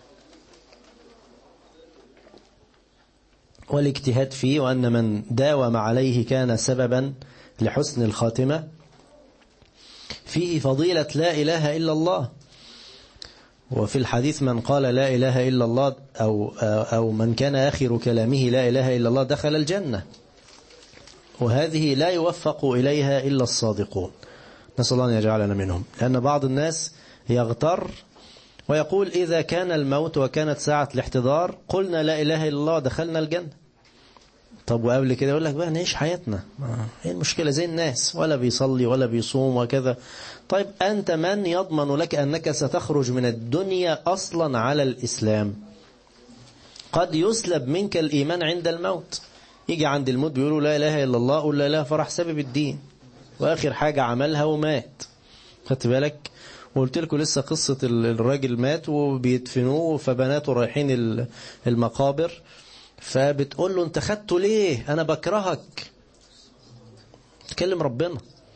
والاجتهاد فيه، وأن من داوم عليه كان سببا لحسن الخاتمة. فيه فضيلة لا إله إلا الله. وفي الحديث: من قال لا إله إلا الله أو من كان آخر كلامه لا إله إلا الله دخل الجنة. وهذه لا يوفق إليها إلا الصادقون، نسأل الله أن يجعلنا منهم. لأن بعض الناس يغتر ويقول: إذا كان الموت وكانت ساعة الاحتضار قلنا لا إله إلا الله دخلنا الجنة. طب وقبل كده يقول لك بقى نعيش حياتنا، ايه المشكلة زي الناس، ولا بيصلي ولا بيصوم وكذا. طيب أنت من يضمن لك أنك ستخرج من الدنيا أصلا على الإسلام؟ قد يسلب منك الإيمان عند الموت. يجي عند الموت بيقولوا لا إله إلا الله، قل لا إله، فرح سبب الدين، وآخر حاجة عملها ومات. خدت بالك؟ وقلت لكم لسه قصة الراجل مات وبيدفنوه، فبناته رايحين المقابر، فبتقول له: انت خدته ليه؟ انا بكرهك. تكلم ربنا.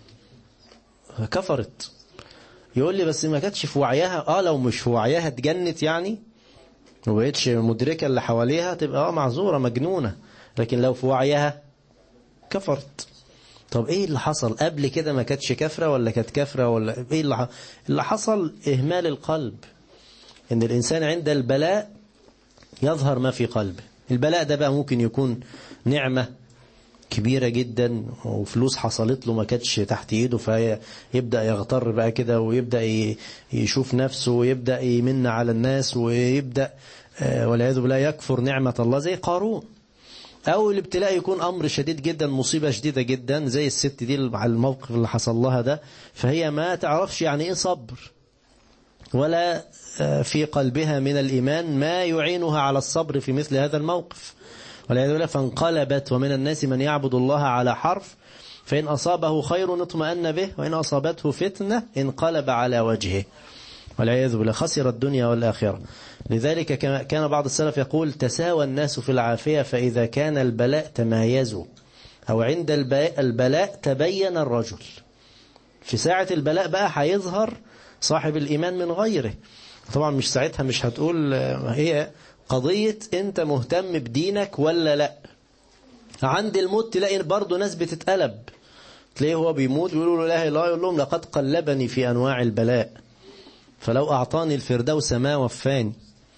كفرت. يقول لي: بس ما كانتش في وعيها. لو مش في وعيها اتجنت يعني، وبقتش مدركة اللي حواليها، تبقى معذورة مجنونة. لكن لو في وعيها كفرت. طب ايه اللي حصل قبل كده؟ ما كانتش كافرة ولا كانت كافرة ولا ايه اللي حصل؟ اهمال القلب. ان الانسان عند البلاء يظهر ما في قلبه. البلاء ده بقى ممكن يكون نعمة كبيرة جدا وفلوس حصلت له ما كانتش تحت ايده، فيبدأ يغتر بقى كده ويبدأ يشوف نفسه ويبدأ يمن على الناس ويبدأ والعياذ بالله يكفر نعمة الله زي قارون. أو الابتلاء يكون أمر شديد جدا، مصيبة شديدة جدا زي الست دي على الموقف اللي حصل لها ده، فهي ما تعرفش يعني إيه صبر، ولا في قلبها من الإيمان ما يعينها على الصبر في مثل هذا الموقف، والعياذ بالله. فانقلبت، ومن الناس من يعبد الله على حرف، فإن أصابه خير اطمأن به، وإن أصابته فتنة انقلب على وجهه، والعياذ بالله، خسر الدنيا والآخرة. لذلك كان بعض السلف يقول: تساوى الناس في العافية، فإذا كان البلاء تمايزوا، أو عند البلاء تبين الرجل. في ساعة البلاء بقى هيظهر صاحب الإيمان من غيره. طبعا مش ساعتها مش هتقول هي قضية أنت مهتم بدينك ولا لا. عند الموت تلاقي برضو ناس بتتقلب، تلاقيه هو بيموت ويقولوا له لا إله إلا الله، يقول لهم: لقد قلبني في أنواع البلاء، فلو أعطاني الفردوس ما وفاني.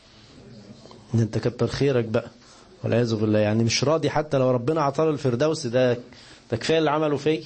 انت كتر خيرك بقى، والعياذ بالله. يعني مش راضي حتى لو ربنا أعطاه الفردوس، ده كفاية اللي عمله فيه.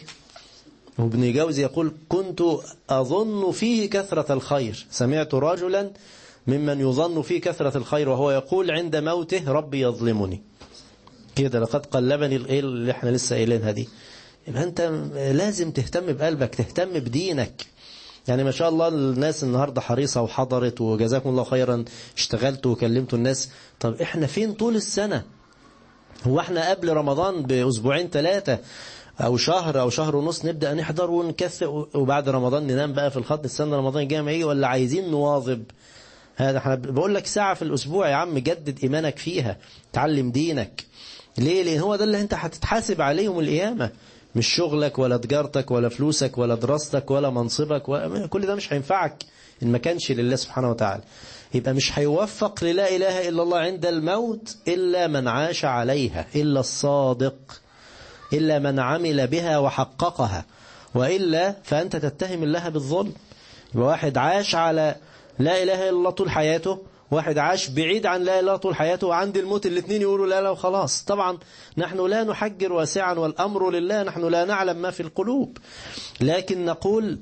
وابن جوزي يقول: كنت أظن فيه كثرة الخير، سمعت رجلا ممن يظن فيه كثرة الخير وهو يقول عند موته: ربي يظلمني. كده لقد قلبني اللي احنا لسه قايلينها دي. يبقى انت لازم تهتم بقلبك، تهتم بدينك. يعني ما شاء الله الناس النهاردة حريصة وحضرت، وجزاكم الله خيرا، اشتغلتوا وكلمتوا الناس. طب احنا فين طول السنة؟ هو احنا قبل رمضان بأسبوعين 3 أو شهر أو شهر ونص نبدأ نحضر ونكثر، وبعد رمضان ننام بقى في الخط، السنة رمضان الجامعي، ولا عايزين نواظب؟ هذا احنا بقول لك ساعة في الأسبوع يا عم، جدد إيمانك فيها، تعلم دينك. ليه؟ لأن هو ده اللي انت هتتحاسب عليه يوم القيامة، مش شغلك ولا تجارتك ولا فلوسك ولا دراستك ولا منصبك، كل ده مش هينفعك إن ما كانش لله سبحانه وتعالى. يبقى مش هيوفق للا إله إلا الله عند الموت إلا من عاش عليها، إلا الصادق، إلا من عمل بها وحققها، وإلا فأنت تتهم الله بالظلم. يبقى واحد عاش على لا إله إلا الله طول حياته، واحد عاش بعيد عن لا إله إلا الله طول حياته، وعند الموت الاثنين يقولوا لا لا وخلاص. طبعا نحن لا نحجر واسعا، والأمر لله، نحن لا نعلم ما في القلوب، لكن نقول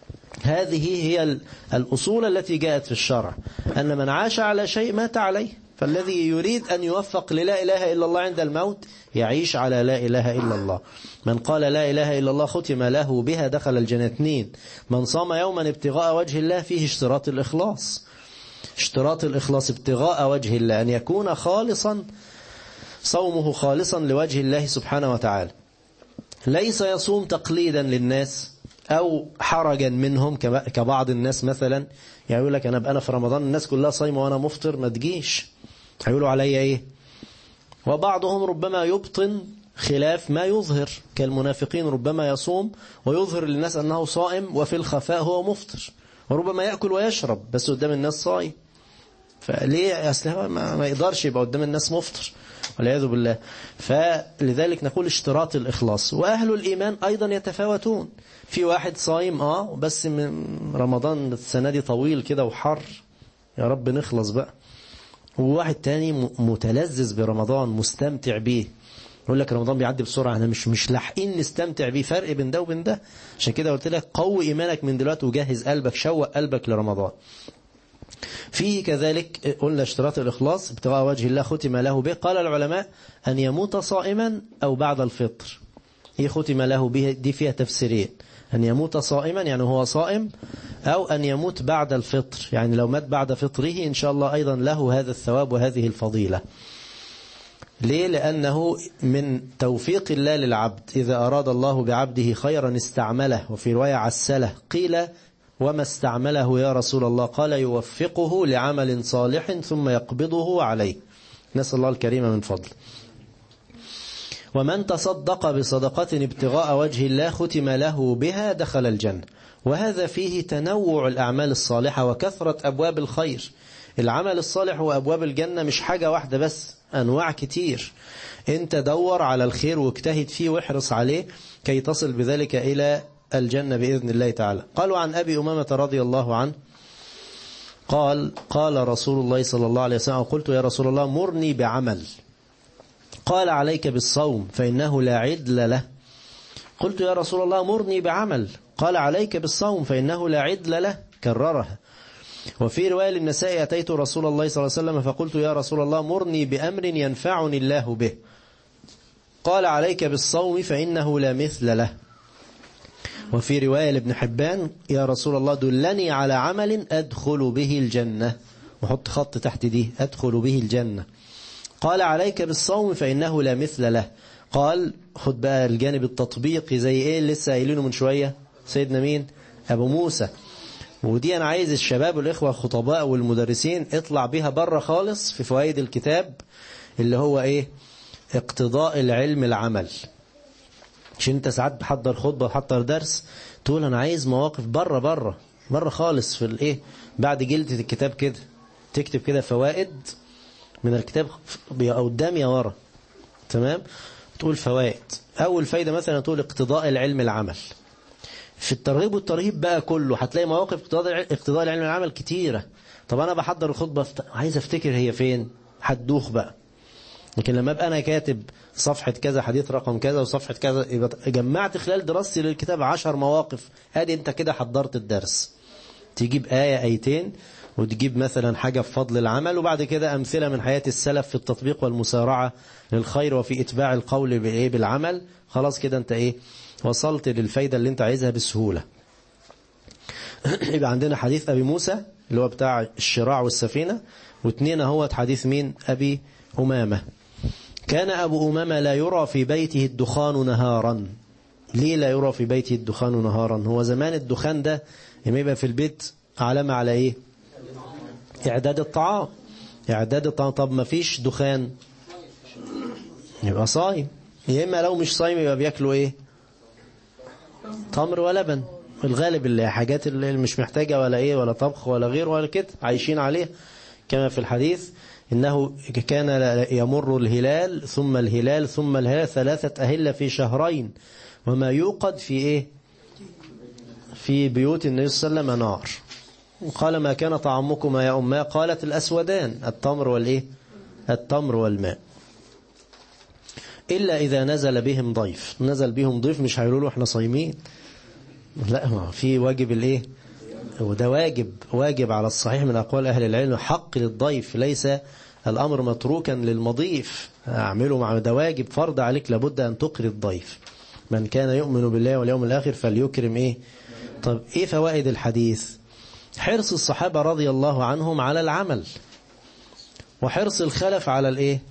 هذه هي الأصول التي جاءت في الشرع، أن من عاش على شيء مات عليه. فالذي يريد أن يوفق للا إله إلا الله عند الموت يعيش على لا إله إلا الله. من قال لا إله إلا الله ختم له بها دخل الجنة. 2 من صام يوما ابتغاء وجه الله، فيه اشتراط الإخلاص. اشتراط الإخلاص ابتغاء وجه الله، أن يكون خالصا، صومه خالصا لوجه الله سبحانه وتعالى، ليس يصوم تقليدا للناس أو حرجا منهم كبعض الناس مثلا. يعني يقول لك أنا في رمضان الناس كلها صايمة وأنا مفطر، ما تجيش، هيقولوا علي إيه؟ وبعضهم ربما يبطن خلاف ما يظهر، كالمنافقين ربما يصوم ويظهر للناس أنه صائم، وفي الخفاء هو مفطر، وربما يأكل ويشرب بس قدام الناس صائم. فليه؟ أصله ما يقدرش يبقى قدام الناس مفطر، والعياذ بالله. فلذلك نقول اشتراط الإخلاص. وأهل الإيمان أيضا يتفاوتون. في واحد صايم بس من رمضان السنة دي طويل كده وحر، يا رب نخلص بقى. وواحد تاني متلذذ برمضان، مستمتع بيه، يقول لك رمضان بيعدي بسرعة، احنا مش لاحقين نستمتع بيه. فرق بين ده وبين ده. عشان كده قلت لك قوي إيمانك من دلوقتي، وجهز قلبك، شوق قلبك لرمضان. فيه كذلك قلنا اشتراط الإخلاص ابتغاء وجه الله ختم له به. قال العلماء: أن يموت صائما أو بعد الفطر. هي ختم له به دي فيها تفسيرين: أن يموت صائما يعني هو صائم، أو أن يموت بعد الفطر يعني لو مات بعد فطره إن شاء الله أيضا له هذا الثواب وهذه الفضيلة. ليه؟ لأنه من توفيق الله للعبد، إذا أراد الله بعبده خيرا استعمله، وفي رواية عسله. قيل: وما استعمله يا رسول الله؟ قال: يوفقه لعمل صالح ثم يقبضه عليه. نسأل الله الكريم من فضل. ومن تصدق بصدقة ابتغاء وجه الله ختم له بها دخل الجنة. وهذا فيه تنوع الأعمال الصالحة وكثرة أبواب الخير. العمل الصالح وأبواب الجنة مش حاجة واحدة بس، أنواع كتير. انت دور على الخير واجتهد فيه واحرص عليه كي تصل بذلك إلى الجنة بإذن الله تعالى. قالوا عن أبي أمامة رضي الله عنه قال رسول الله صلى الله عليه وسلم: قلت يا رسول الله مرني بعمل. قال: عليك بالصوم فإنه لا عدل له. قلت يا رسول الله مرني بعمل. قال: عليك بالصوم فإنه لا عدل له. كررها. وفي رواية للنسائي: أتيت رسول الله صلى الله عليه وسلم فقلت يا رسول الله مرني بأمر ينفعني الله به. قال: عليك بالصوم فإنه لا مثل له. وفي رواية لابن حبان: يا رسول الله دلني على عمل أدخل به الجنة. وحط خط تحت دي: أدخل به الجنة. قال: عليك بالصوم فإنه لا مثل له. قال: خد بقى الجانب التطبيقي زي ايه اللي لسه قايلينه من شوية سيدنا مين؟ أبو موسى. ودي أنا عايز الشباب والإخوة الخطباء والمدرسين اطلع بيها بره خالص في فوائد الكتاب، اللي هو ايه؟ اقتضاء العلم العمل. عشان انت ساعات بحضر خطبة وحضر درس تقول انا عايز مواقف بره خالص في الايه بعد جلدة الكتاب كده، تكتب كده فوائد من الكتاب قدام يا ورا، تمام؟ تقول فوائد. اول فايدة مثلا تقول اقتضاء العلم العمل. في الترغيب والترهيب بقى كله هتلاقي مواقف اقتضاء العلم العمل كتيرة. طب انا بحضر الخطبة عايز افتكر هي فين، هتدوخ بقى. لكن لما ابقى انا كاتب صفحة كذا حديث رقم كذا وصفحة كذا، يبقى جمعت خلال دراستي للكتاب 10 مواقف. ادي انت كده حضرت الدرس. تجيب آية آيتين وتجيب مثلا حاجة في فضل العمل، وبعد كده أمثلة من حياة السلف في التطبيق والمسارعة للخير وفي إتباع القول بالعمل. خلاص كده انت ايه وصلت للفايدة اللي انت عايزها بسهولة. يبقى عندنا حديث أبي موسى اللي هو بتاع الشراع والسفينة، واثنين اهو حديث مين؟ أبي أمامة. كان أبو أمامة لا يرى في بيته الدخان نهارا. ليه لا يرى في بيته الدخان نهارا؟ هو زمان الدخان ده لما يبقى في البيت علامة على ايه؟ إعداد الطعام. طب ما فيش دخان يبقى صايم. يا إما لو مش صايم يبقى بياكلوا ايه؟ تمر ولبن. الغالب اللي حاجات اللي مش محتاجة ولا ايه ولا طبخ ولا غير ولا كده عايشين عليه. كما في الحديث إنه كان يمر الهلال ثم الهلال ثم الهلال 3 أهلة في شهرين، وما يوقد في إيه؟ في بيوت النبي صلى الله عليه وسلم نار. قال: ما كان طعامكما يا أماه؟ قالت: الأسودان، التمر والإيه؟ التمر والماء. إلا إذا نزل بهم ضيف مش هيقولوا له احنا صايمين. لا، ما في واجب الإيه؟ وده واجب على الصحيح من أقوال أهل العلم، حق للضيف، ليس الأمر متروكا للمضيف. أعمله مع ده واجب فرض عليك، لابد أن تقري الضيف. من كان يؤمن بالله واليوم الآخر فليكرم إيه؟ طب إيه فوائد الحديث؟ حرص الصحابة رضي الله عنهم على العمل، وحرص الخلف على الإيه؟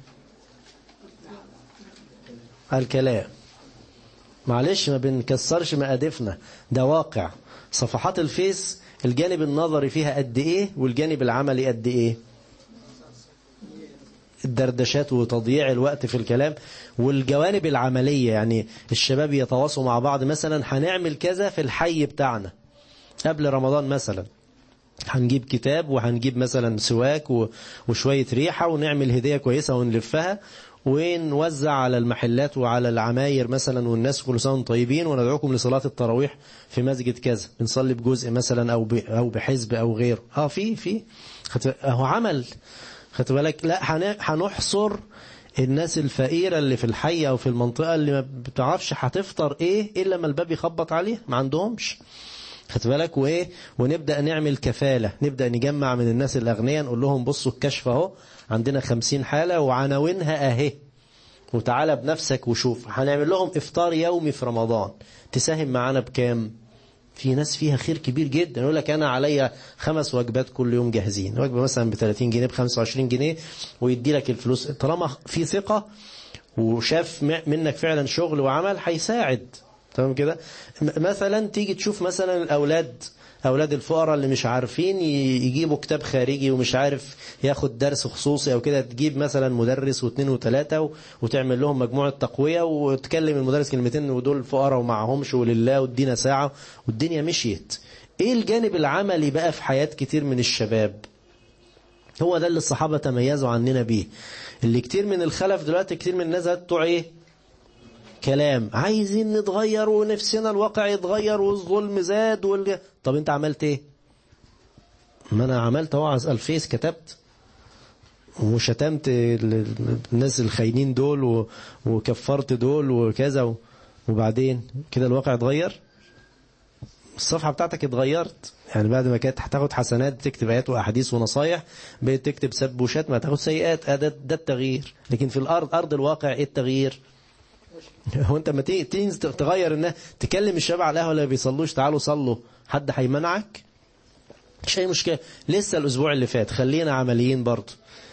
الكلام. معلش ما بنكسرش مقادفنا، ده واقع. صفحات الفيس الجانب النظري فيها قد ايه والجانب العملي قد ايه؟ الدردشات وتضييع الوقت في الكلام، والجوانب العملية يعني الشباب يتواصلوا مع بعض مثلا هنعمل كذا في الحي بتاعنا قبل رمضان مثلا، هنجيب كتاب وهنجيب مثلا سواك وشوية ريحة ونعمل هدية كويسة ونلفها ونوزع على المحلات وعلى العماير مثلا، والناس كل سنة طيبين، وندعوكم لصلاة التراويح في مسجد كذا، بنصلي بجزء مثلا أو بحزب أو غيره. في هو عمل. خدت بالك؟ لا، هنحصر الناس الفقيرة اللي في الحي أو في المنطقة اللي ما بتعرفش هتفطر إيه إلا ما الباب يخبط عليه، ما عندهمش. خدت بالك؟ وإيه، ونبدأ نعمل كفالة، نبدأ نجمع من الناس الأغنياء، نقول لهم بصوا الكشف أهو عندنا 50 حالة وعناوينها أهي، وتعالى بنفسك وشوف. هنعمل لهم إفطار يومي في رمضان، تساهم معانا بكام؟ في ناس فيها خير كبير جدا، يقول لك أنا عليا 5 وجبات كل يوم جاهزين، وجبة مثلا ب30 جنيه ب25 جنيه، ويدي لك الفلوس. طالما في ثقة وشاف منك فعلا شغل وعمل هيساعد. تمام كده؟ مثلا تيجي تشوف مثلا أولاد الفقراء اللي مش عارفين يجيبوا كتاب خارجي ومش عارف ياخد درس خصوصي أو كده، تجيب مثلا مدرس واثنين وثلاثة وتعمل لهم مجموعة تقوية، وتكلم المدرس كلمتين ودول فقراء ومعهمش ولله وادينا ساعة والدنيا مشيت. ايه الجانب العملي بقى في حياة كتير من الشباب؟ هو ده اللي الصحابة تميزوا عننا بيه، اللي كتير من الخلف دلوقتي كتير من الناس بتوع ايه؟ كلام، عايزين نتغير ونفسنا الواقع يتغير والظلم زاد طب انت عملت ايه؟ ما أنا عملت وعظ الفيس، كتبت وشتمت الناس الخاينين دول وكفرت دول وكذا، وبعدين كده الواقع اتغير، الصفحة بتاعتك اتغيرت. يعني بعد ما كانت هتاخد حسنات تكتب آيات وأحاديث ونصايح، بقيت تكتب سب وشتم، هتاخد سيئات. ده التغيير. لكن في الأرض، أرض الواقع، إيه التغيير؟ هو أنت ما تيجي تغير إنه تكلم الشباب على القهوة اللي بيصلوش تعالوا صلوا، حد هيمنعك؟ مش أي مشكلة. لسه الأسبوع اللي فات، خلينا عمليين برضه،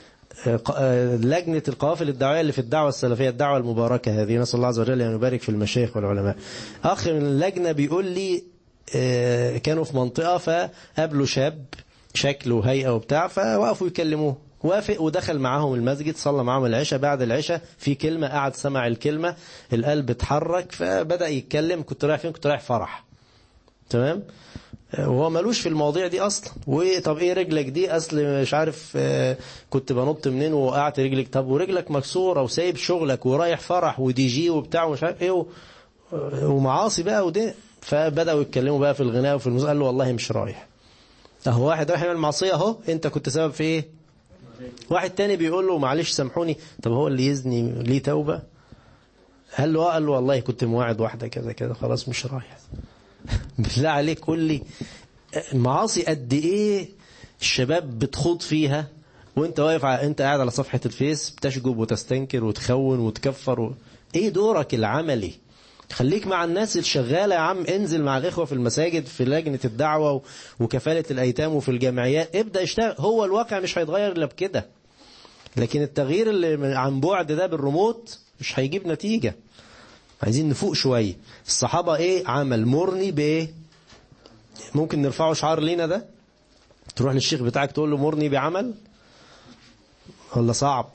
لجنة القوافل الدعوية اللي في الدعوة السلفية، الدعوة المباركة هذه، نسأل الله عز وجل أن يبارك في المشايخ والعلماء. أخ من اللجنة بيقول لي كانوا في منطقة فقابلوا شاب شكله وهيئة وبتاع، فوقفوا يكلموه، وافق ودخل معاهم المسجد، صلى معاهم العشاء. بعد العشاء في كلمة، قعد سمع الكلمة، القلب اتحرك فبدأ يتكلم. كنت رايح فين؟ كنت رايح فرح. تمام. وهو ملوش في المواضيع دي اصلا. وطب ايه رجلك دي؟ اصل مش عارف كنت بنط منين ووقعت رجلك. طب ورجلك مكسوره وسايب شغلك ورايح فرح ودي جي وبتاع ومش عارف ايه ومعاصي بقى وده. فبداوا يتكلموا بقى في الغناء وفي الموسيقى. قال له والله مش رايح. اهو واحد رايح يعمل معصيه اهو، انت كنت سبب في ايه؟ واحد تاني بيقول له معلش سامحوني، طب هو اللي يزني ليه توبه؟ قال له والله كنت مواعد واحده كذا كذا، خلاص مش رايح. بالله عليك قول لي المعاصي قد ايه الشباب بتخوض فيها وانت واقف انت قاعد على صفحة الفيس بتشجب وتستنكر وتخون وتكفر ايه دورك العملي؟ خليك مع الناس الشغالة يا عم. انزل مع الإخوة في المساجد، في لجنة الدعوة وكفالة الأيتام وفي الجمعيات، ابدأ اشتغل. هو الواقع مش هيتغير إلا بكده. لكن التغيير اللي عن بعد ده بالريموت مش هيجيب نتيجة. عايزين نفوق شوية. الصحابة ايه عمل مرني بايه؟ ممكن نرفعه شعار لينا ده؟ تروح للشيخ بتاعك تقول له مرني بعمل ولا صعب؟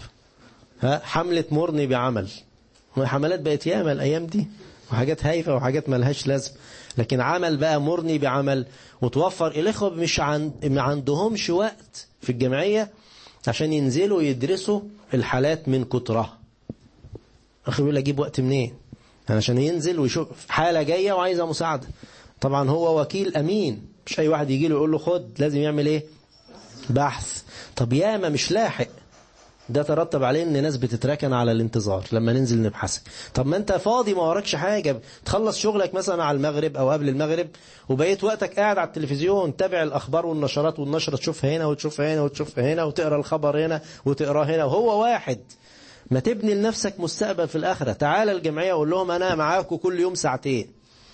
حملة مرني بعمل، حملات بقت ياما الايام دي، وحاجات هايفة وحاجات ملهاش لازم. لكن عمل بقى مرني بعمل، وتوفر الاخوة مش ما عندهمش وقت في الجمعية عشان ينزلوا يدرسوا الحالات من كترها. اخي بيقول اجيب وقت منين؟ عشان ينزل ويشوف حالة جاية وعايزة مساعدة. طبعا هو وكيل أمين، مش أي واحد يجي له يقول له خد، لازم يعمل إيه؟ بحث. طب ياما مش لاحق، ده ترتب عليه ان ناس بتتركن على الانتظار لما ننزل نبحثك. طب ما انت فاضي، ما وراكش حاجة، تخلص شغلك مثلا على المغرب او قبل المغرب، وبقيت وقتك قاعد على التلفزيون تابع الاخبار والنشرات، والنشرة تشوفها هنا وتشوفها هنا وتشوفها هنا، وتقرأ الخبر هنا وتقراه هنا، وهو واحد. ما تبني لنفسك مستقبل في الآخرة. تعال الجمعية وقول لهم أنا معاكم كل يوم ساعتين،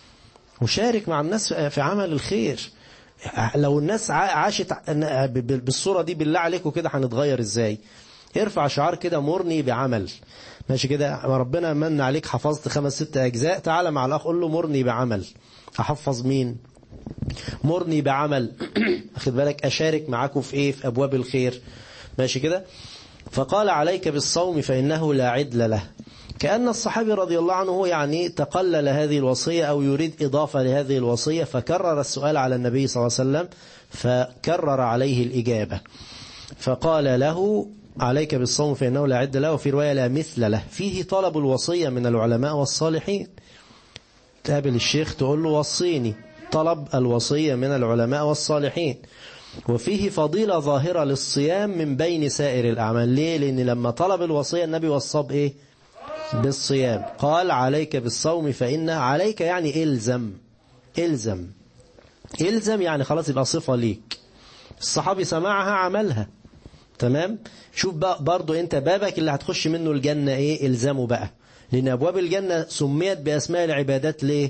وشارك مع الناس في عمل الخير. لو الناس عاشت بالصورة دي بالله عليكم كده هنتغير ازاي؟ ارفع شعار كده مرني بعمل. ماشي كده، ربنا من عليك حفظت 5-6 أجزاء، تعال مع الأخ قول له مرني بعمل. أحفظ مين؟ مرني بعمل. أخذ بالك، أشارك معاكم في إيه؟ في أبواب الخير. ماشي كده. فقال عليك بالصوم فإنه لا عدل له. كأن الصحابي رضي الله عنه يعني تقلل هذه الوصية أو يريد إضافة لهذه الوصية، فكرر السؤال على النبي صلى الله عليه وسلم، فكرر عليه الإجابة. فقال له عليك بالصوم فإنه لا عدل له، وفي رواية لا مثل له. فيه طلب الوصية من العلماء والصالحين. تقابل الشيخ تقول له وصيني، طلب الوصية من العلماء والصالحين. وفيه فضيلة ظاهرة للصيام من بين سائر الأعمال. ليه؟ لأن لما طلب الوصية النبي وصى بإيه؟ بالصيام. قال عليك بالصوم فإن عليك يعني إلزم. إلزم يعني خلاص يبقى صفة ليك. الصحابي سمعها عملها. تمام. شوف بقى برضو انت بابك اللي هتخش منه الجنة ايه؟ إلزامه بقى. لأن أبواب الجنة سميت بأسماء العبادات. ليه؟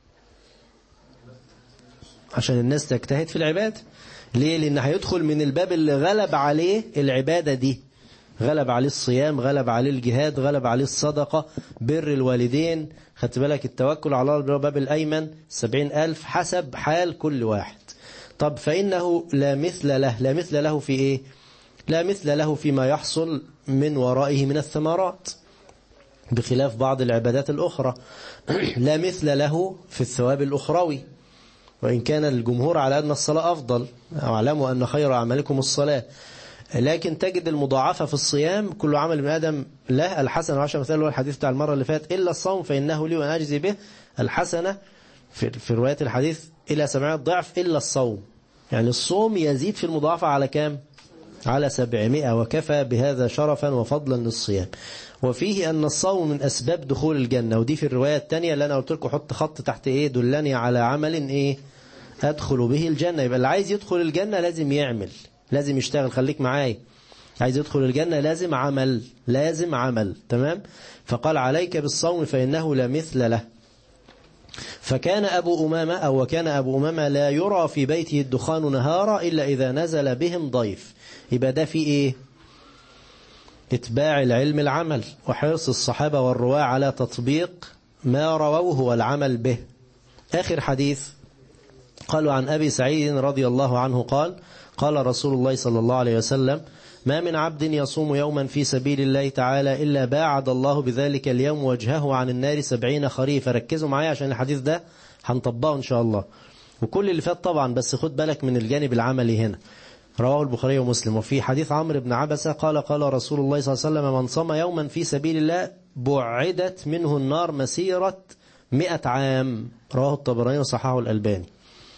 عشان الناس تجتهد في العبادة. ليه؟ لأن هيدخل من الباب اللي غلب عليه العبادة دي، غلب عليه الصيام، غلب عليه الجهاد، غلب عليه الصدقة، بر الوالدين. خدت بالك؟ التوكل على الله الباب الأيمن 70,000 حسب حال كل واحد. طب فإنه لا مثل له. لا مثل له في إيه؟ لا مثل له فيما يحصل من ورائه من الثمرات، بخلاف بعض العبادات الأخرى. لا مثل له في الثواب الأخروي، وإن كان الجمهور على أن الصلاة أفضل، واعلموا أن خير أعمالكم الصلاة. لكن تجد المضاعفة في الصيام، كل عمل من آدم له الحسنة وعشر مثال، هو الحديث بتاع المرة اللي فات، إلا الصوم فإنه لي وأنا أجزي به. الحسنة في رواية الحديث إلى 700 ضعف إلا الصوم. يعني الصوم يزيد في المضاعفة على كام؟ على 700، وكفى بهذا شرفا وفضلا للصيام. وفيه أن الصوم من أسباب دخول الجنة، ودي في الرواية الثانية اللي أنا قلت لكم حط خط تحت إيه، دلني على عمل إيه أدخل به الجنة. يبقى اللي عايز يدخل الجنة لازم يعمل، لازم يشتغل. خليك معاي، عايز يدخل الجنة لازم عمل، لازم عمل. تمام. فقال عليك بالصوم فإنه لا مثل له. فكان أبو أمامة وكان أبو أمامة لا يرى في بيته الدخان نهارا إلا إذا نزل بهم ضيف. يبقى ده في إيه؟ اتباع العلم العمل، وحرص الصحابة والرواة على تطبيق ما رووه والعمل به. آخر حديث قالوا عن أبي سعيد رضي الله عنه قال قال رسول الله صلى الله عليه وسلم: ما من عبد يصوم يوما في سبيل الله تعالى إلا باعد الله بذلك اليوم وجهه عن النار 70 خريفا. ركزوا معايا عشان الحديث ده هنطبقه إن شاء الله، وكل اللي فات طبعا، بس خد بالك من الجانب العملي هنا. رواه البخاري ومسلم. وفي حديث عمرو بن عبسة قال قال رسول الله صلى الله عليه وسلم: من صام يوما في سبيل الله بعدت منه النار مسيرة 100 عام. رواه الطبراني وصححه الألباني.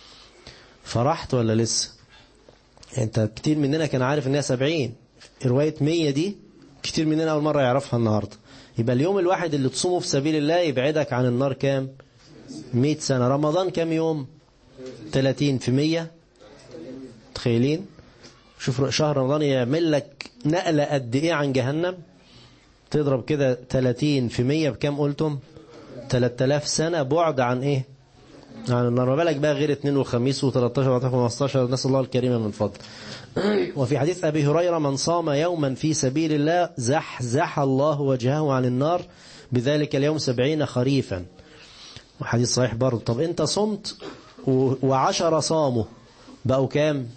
فرحت ولا لسه؟ انت كتير مننا كان عارف انها 70. رواية 100 دي كتير مننا أول مرة يعرفها النهاردة. يبقى اليوم الواحد اللي تصومه في سبيل الله يبعدك عن النار كام؟ 100 سنة. رمضان كام يوم؟ 30 في 100. تخيلين؟ شوف شهر رمضان يعمل لك نقلة قد ايه عن جهنم. تضرب كده 30 في 100 بكام قلتم؟ 3000 سنة بعد عن ايه؟ عن النار. ما بالك بقى غير 2 وخميس و13 و15. نسأل الله الكريم من فضل. وفي حديث أبي هريرة: من صام يوما في سبيل الله زحزح الله وجهه عن النار بذلك اليوم 70 خريفا. وحديث صحيح برضه. طب انت صمت و10 صاموا، بقوا كام؟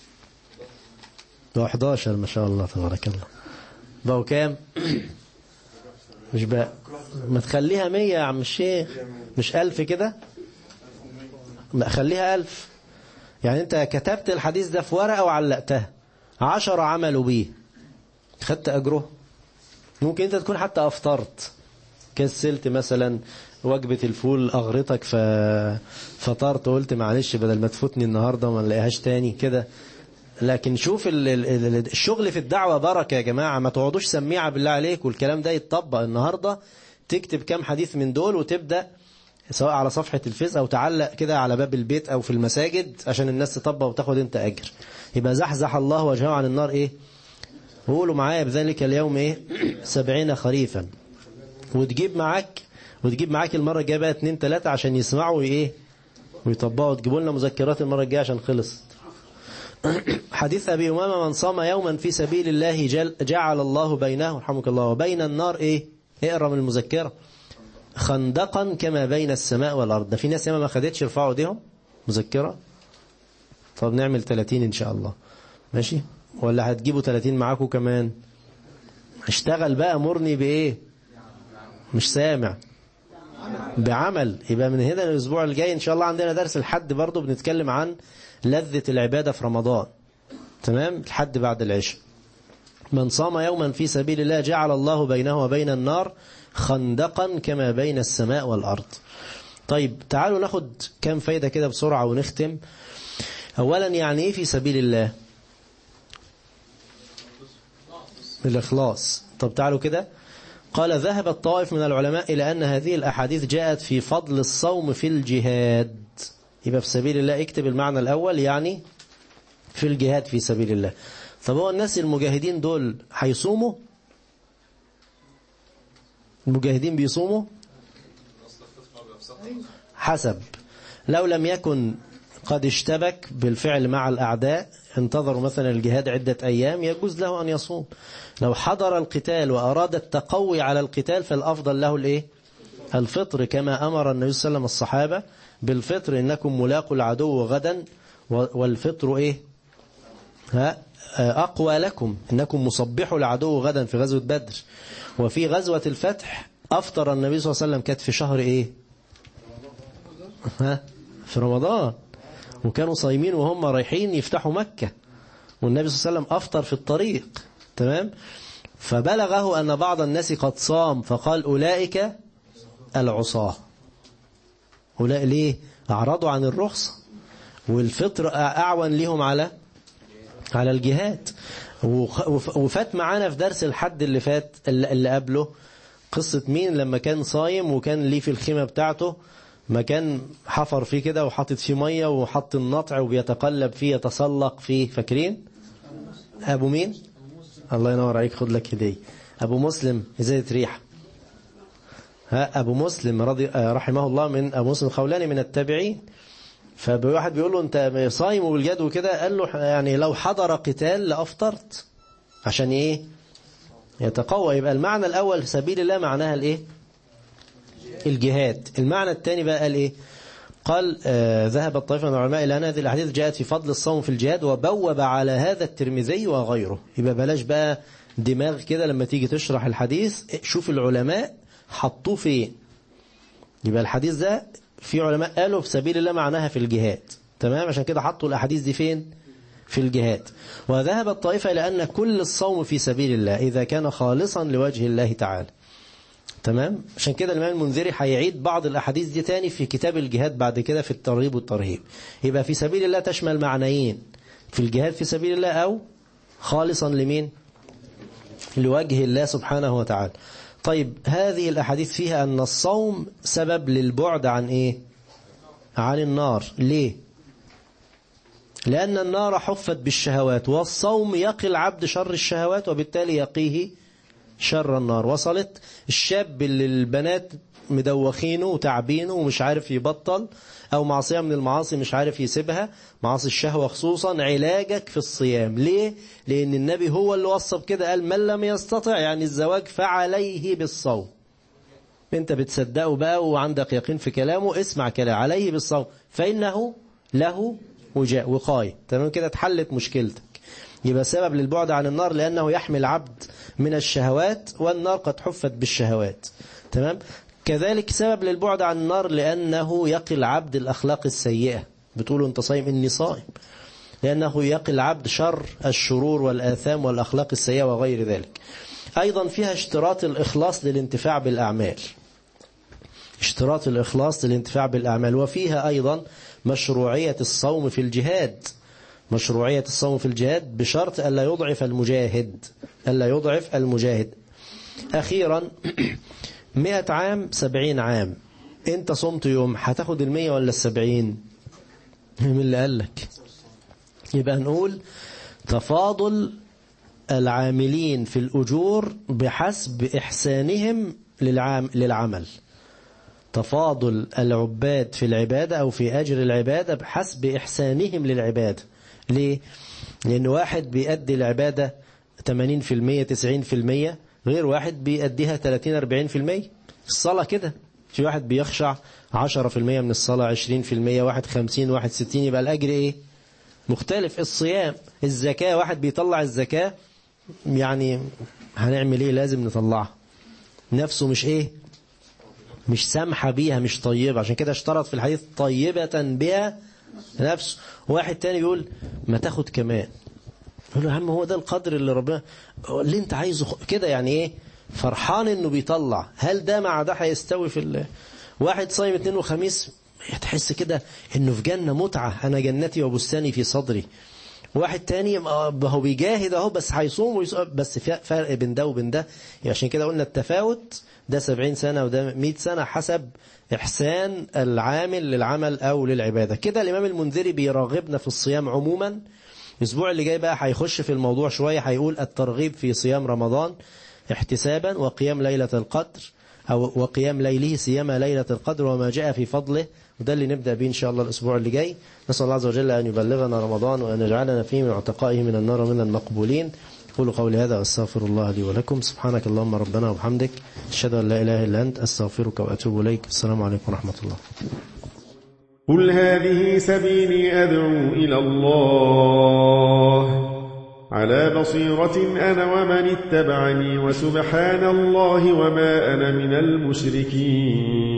بقوا 11. ما شاء الله تبارك الله. بقوا كام؟ مش بقى، ما تخليها 100 يا عم الشيخ، مش 1000 كده؟ لا خليها 1000. يعني انت كتبت الحديث ده في ورقة وعلقتها، 10 عملوا بيه، خدت أجره. ممكن انت تكون حتى أفطرت، كسلت مثلا وجبة الفول أغرتك ففطرت وقلت معلش بدل ما تفوتني النهاردة وما نلاقيهاش تاني كده. لكن شوف الشغل في الدعوة بركة يا جماعة. ما تقعدوش سميعة بالله عليك، والكلام ده يتطبق النهاردة. تكتب كام حديث من دول وتبدأ سواء على صفحة الفيس أو تعلق كده على باب البيت أو في المساجد عشان الناس تطبق وتاخد انت أجر. يبقى زحزح الله وجهه عن النار ايه؟ وقولوا معايا بذلك اليوم ايه؟ 70 خريفا. وتجيب معاك المرة الجاية بقى 2 3 عشان يسمعوا ايه ويطبقوا. تجيبوا لنا مذكرات المرة الجاية عشان خلص. حديث أبي أمامة: من صام يوما في سبيل الله جعل الله بينه رحمك الله وبين النار ايه؟ اقرأ من المذكرة: خندقا كما بين السماء والأرض. ده في ناس ياما ما خدتش، يرفعوا ايديهم. مذكرة. طب نعمل 30 إن شاء الله، ماشي؟ ولا هتجيبوا 30 معاكم كمان؟ اشتغل بقى، مرني بإيه؟ مش سامع. بعمل. يبقى من هنا الأسبوع الجاي إن شاء الله عندنا درس الحد برضو، بنتكلم عن لذة العبادة في رمضان. تمام؟ الحد بعد العشاء. من صام يوما في سبيل الله جعل الله بينه وبين النار خندقا كما بين السماء والأرض. طيب تعالوا ناخد كم فايدة كده بسرعة ونختم. أولا يعني إيه في سبيل الله؟ الإخلاص. طب تعالوا كده. قال: ذهب الطائف من العلماء إلى أن هذه الأحاديث جاءت في فضل الصوم في الجهاد. يبقى في سبيل الله اكتب المعنى الأول، يعني في الجهاد في سبيل الله. طب هو الناس المجاهدين دول هيصوموا؟ المجاهدين بيصوموا؟ حسب. لو لم يكن قد اشتبك بالفعل مع الأعداء، انتظروا مثلا الجهاد عدة أيام، يجوز له أن يصوم. لو حضر القتال وأراد التقوي على القتال فالأفضل له الإيه؟ الفطر، كما أمر النبي صلى الله عليه وسلم الصحابة بالفطر: إنكم ملاقوا العدو غدا والفطر إيه؟ أقوى لكم، إنكم مصبحوا العدو غدا في غزوة بدر. وفي غزوة الفتح أفطر النبي صلى الله عليه وسلم، كانت في شهر إيه؟ في رمضان، وكانوا صايمين وهم رايحين يفتحوا مكة، والنبي صلى الله عليه وسلم أفطر في الطريق. تمام؟ فبلغه أن بعض الناس قد صام، فقال: أولئك العصاة. أولئك ليه؟ أعرضوا عن الرخصة. والفطر أعون لهم على الجهاد. وفات معانا في درس الحد اللي فات اللي قبله قصة مين لما كان صايم وكان ليه في الخيمة بتاعته مكان حفر فيه كده وحاطط فيه مية وحط النطع وبيتقلب فيه يتسلق فيه. فاكرين أبو مين؟ الله ينور عليك، خد لك هدية. أبو مسلم إزالة ريحة. أبو مسلم رحمه الله، من أبو مسلم الخولاني من التابعين. فواحد بيقول له أنت صايم وبالجد وكده، قال له يعني لو حضر قتال لأفطرت. عشان إيه؟ يتقوى. يبقى المعنى الأول سبيل الله معناها الإيه؟ الجهاد. المعنى الثاني بقى قال إيه؟ قال ذهب الطائفة من العلماء إلى أن هذه الأحاديث جاءت في فضل الصوم في الجهاد، وبوب على هذا الترمذي وغيره. يبقى بلاش بقى دماغ كده لما تيجي تشرح الحديث، شوف العلماء حطوه فين. يبقى الحديث ده في علماء قالوا في سبيل الله معناها في الجهاد، تمام؟ عشان كده حطوا الأحاديث دي فين؟ في الجهاد. وذهب الطائفة إلى أن كل الصوم في سبيل الله إذا كان خالصا لوجه الله تعالى، تمام؟ عشان كده الإمام المنذري هيعيد بعض الأحاديث دي تاني في كتاب الجهاد بعد كده في الترغيب والترهيب. يبقى في سبيل الله تشمل معنيين، في الجهاد في سبيل الله أو خالصا لمين؟ لوجه الله سبحانه وتعالى. طيب هذه الأحاديث فيها أن الصوم سبب للبعد عن إيه؟ عن النار. ليه؟ لأن النار حفت بالشهوات، والصوم يقي العبد شر الشهوات وبالتالي يقيه شر النار. وصلت؟ الشاب اللي البنات مدوخينه وتعبينه ومش عارف يبطل، أو معصية من المعاصي مش عارف يسيبها، معاصي الشهوة خصوصا، علاجك في الصيام. ليه؟ لأن النبي هو اللي وصف كده، قال من لم يستطع يعني الزواج فعليه بالصوم. انت بتصدقه بقى وعندك يقين في كلامه، اسمع كلام عليه بالصوم فإنه له وقاية. تمام كده؟ اتحلت مشكلتك. يبقى سبب للبعد عن النار لأنه يحمي العبد من الشهوات، والنار قد حفت بالشهوات، تمام؟ كذلك سبب للبعد عن النار لأنه يقي العبد الأخلاق السيئة. بتقولوا أنت صايم؟ إني صائم. لأنه يقي العبد شر الشرور والآثام والأخلاق السيئة وغير ذلك. أيضا فيها اشتراط الإخلاص للانتفاع بالأعمال، اشتراط الإخلاص للانتفاع بالأعمال. وفيها أيضا مشروعية الصوم في الجهاد، مشروعية الصوم في الجهاد بشرط ألا يضعف المجاهد، ألا يضعف المجاهد. أخيرا 100 عام 70 عام، أنت صمت يوم هتاخد 100 ولا 70؟ من اللي قال لك؟ يبقى نقول تفاضل العاملين في الأجور بحسب إحسانهم للعمل. تفاضل العباد في العبادة أو في أجر العبادة بحسب إحسانهم للعبادة. ليه؟ لأن واحد بيأدي العبادة 80% 90%، غير واحد بيأديها 30-40%. الصلاة كده، في واحد بيخشع 10% من الصلاة، 20%، واحد 50، واحد 60، يبقى الأجر إيه؟ مختلف. الصيام، الزكاة، واحد بيطلع الزكاة يعني هنعمل إيه؟ لازم نطلعها، نفسه مش إيه؟ مش سامحة بيها، مش طيبة. عشان كده اشترط في الحديث طيبة بها نفسه. واحد تاني يقول ما تاخد كمان، يقول له يا عم هو ده القدر اللي ربنا اللي انت عايزه كده، يعني ايه؟ فرحان انه بيطلع. هل ده مع ده هيستوي في واحد صايم اثنين وخميس تحس كده انه في جنة متعة، انا جنتي وبستاني في صدري. واحد تاني هو بيجاهد اهو بس هيصوم بس في فرق بين ده وبين ده. عشان كده قلنا التفاوت ده 70 سنة وده 100 سنة حسب إحسان العامل للعمل أو للعبادة. كده الإمام المنذري بيراغبنا في الصيام عموما. الأسبوع اللي جاي بقى هيخش في الموضوع شوية، هيقول الترغيب في صيام رمضان احتسابا، وقيام ليلة القدر أو وقيام ليله سيما ليلة القدر وما جاء في فضله. وده اللي نبدأ به إن شاء الله الأسبوع اللي جاي. نسأل الله عز وجل أن يبلغنا رمضان وأن يجعلنا فيه من عتقائه من النار من المقبولين. قولوا قولي هذا واستغفر الله لي ولكم. سبحانك اللهم ربنا وبحمدك، أشهد أن لا إله إلا أنت، أستغفرك وأتوب إليك. السلام عليكم ورحمة الله. قل هذه سبيلي أدعو إلى الله على بصيرة أنا ومن اتبعني، وسبحان الله وما أنا من المشركين.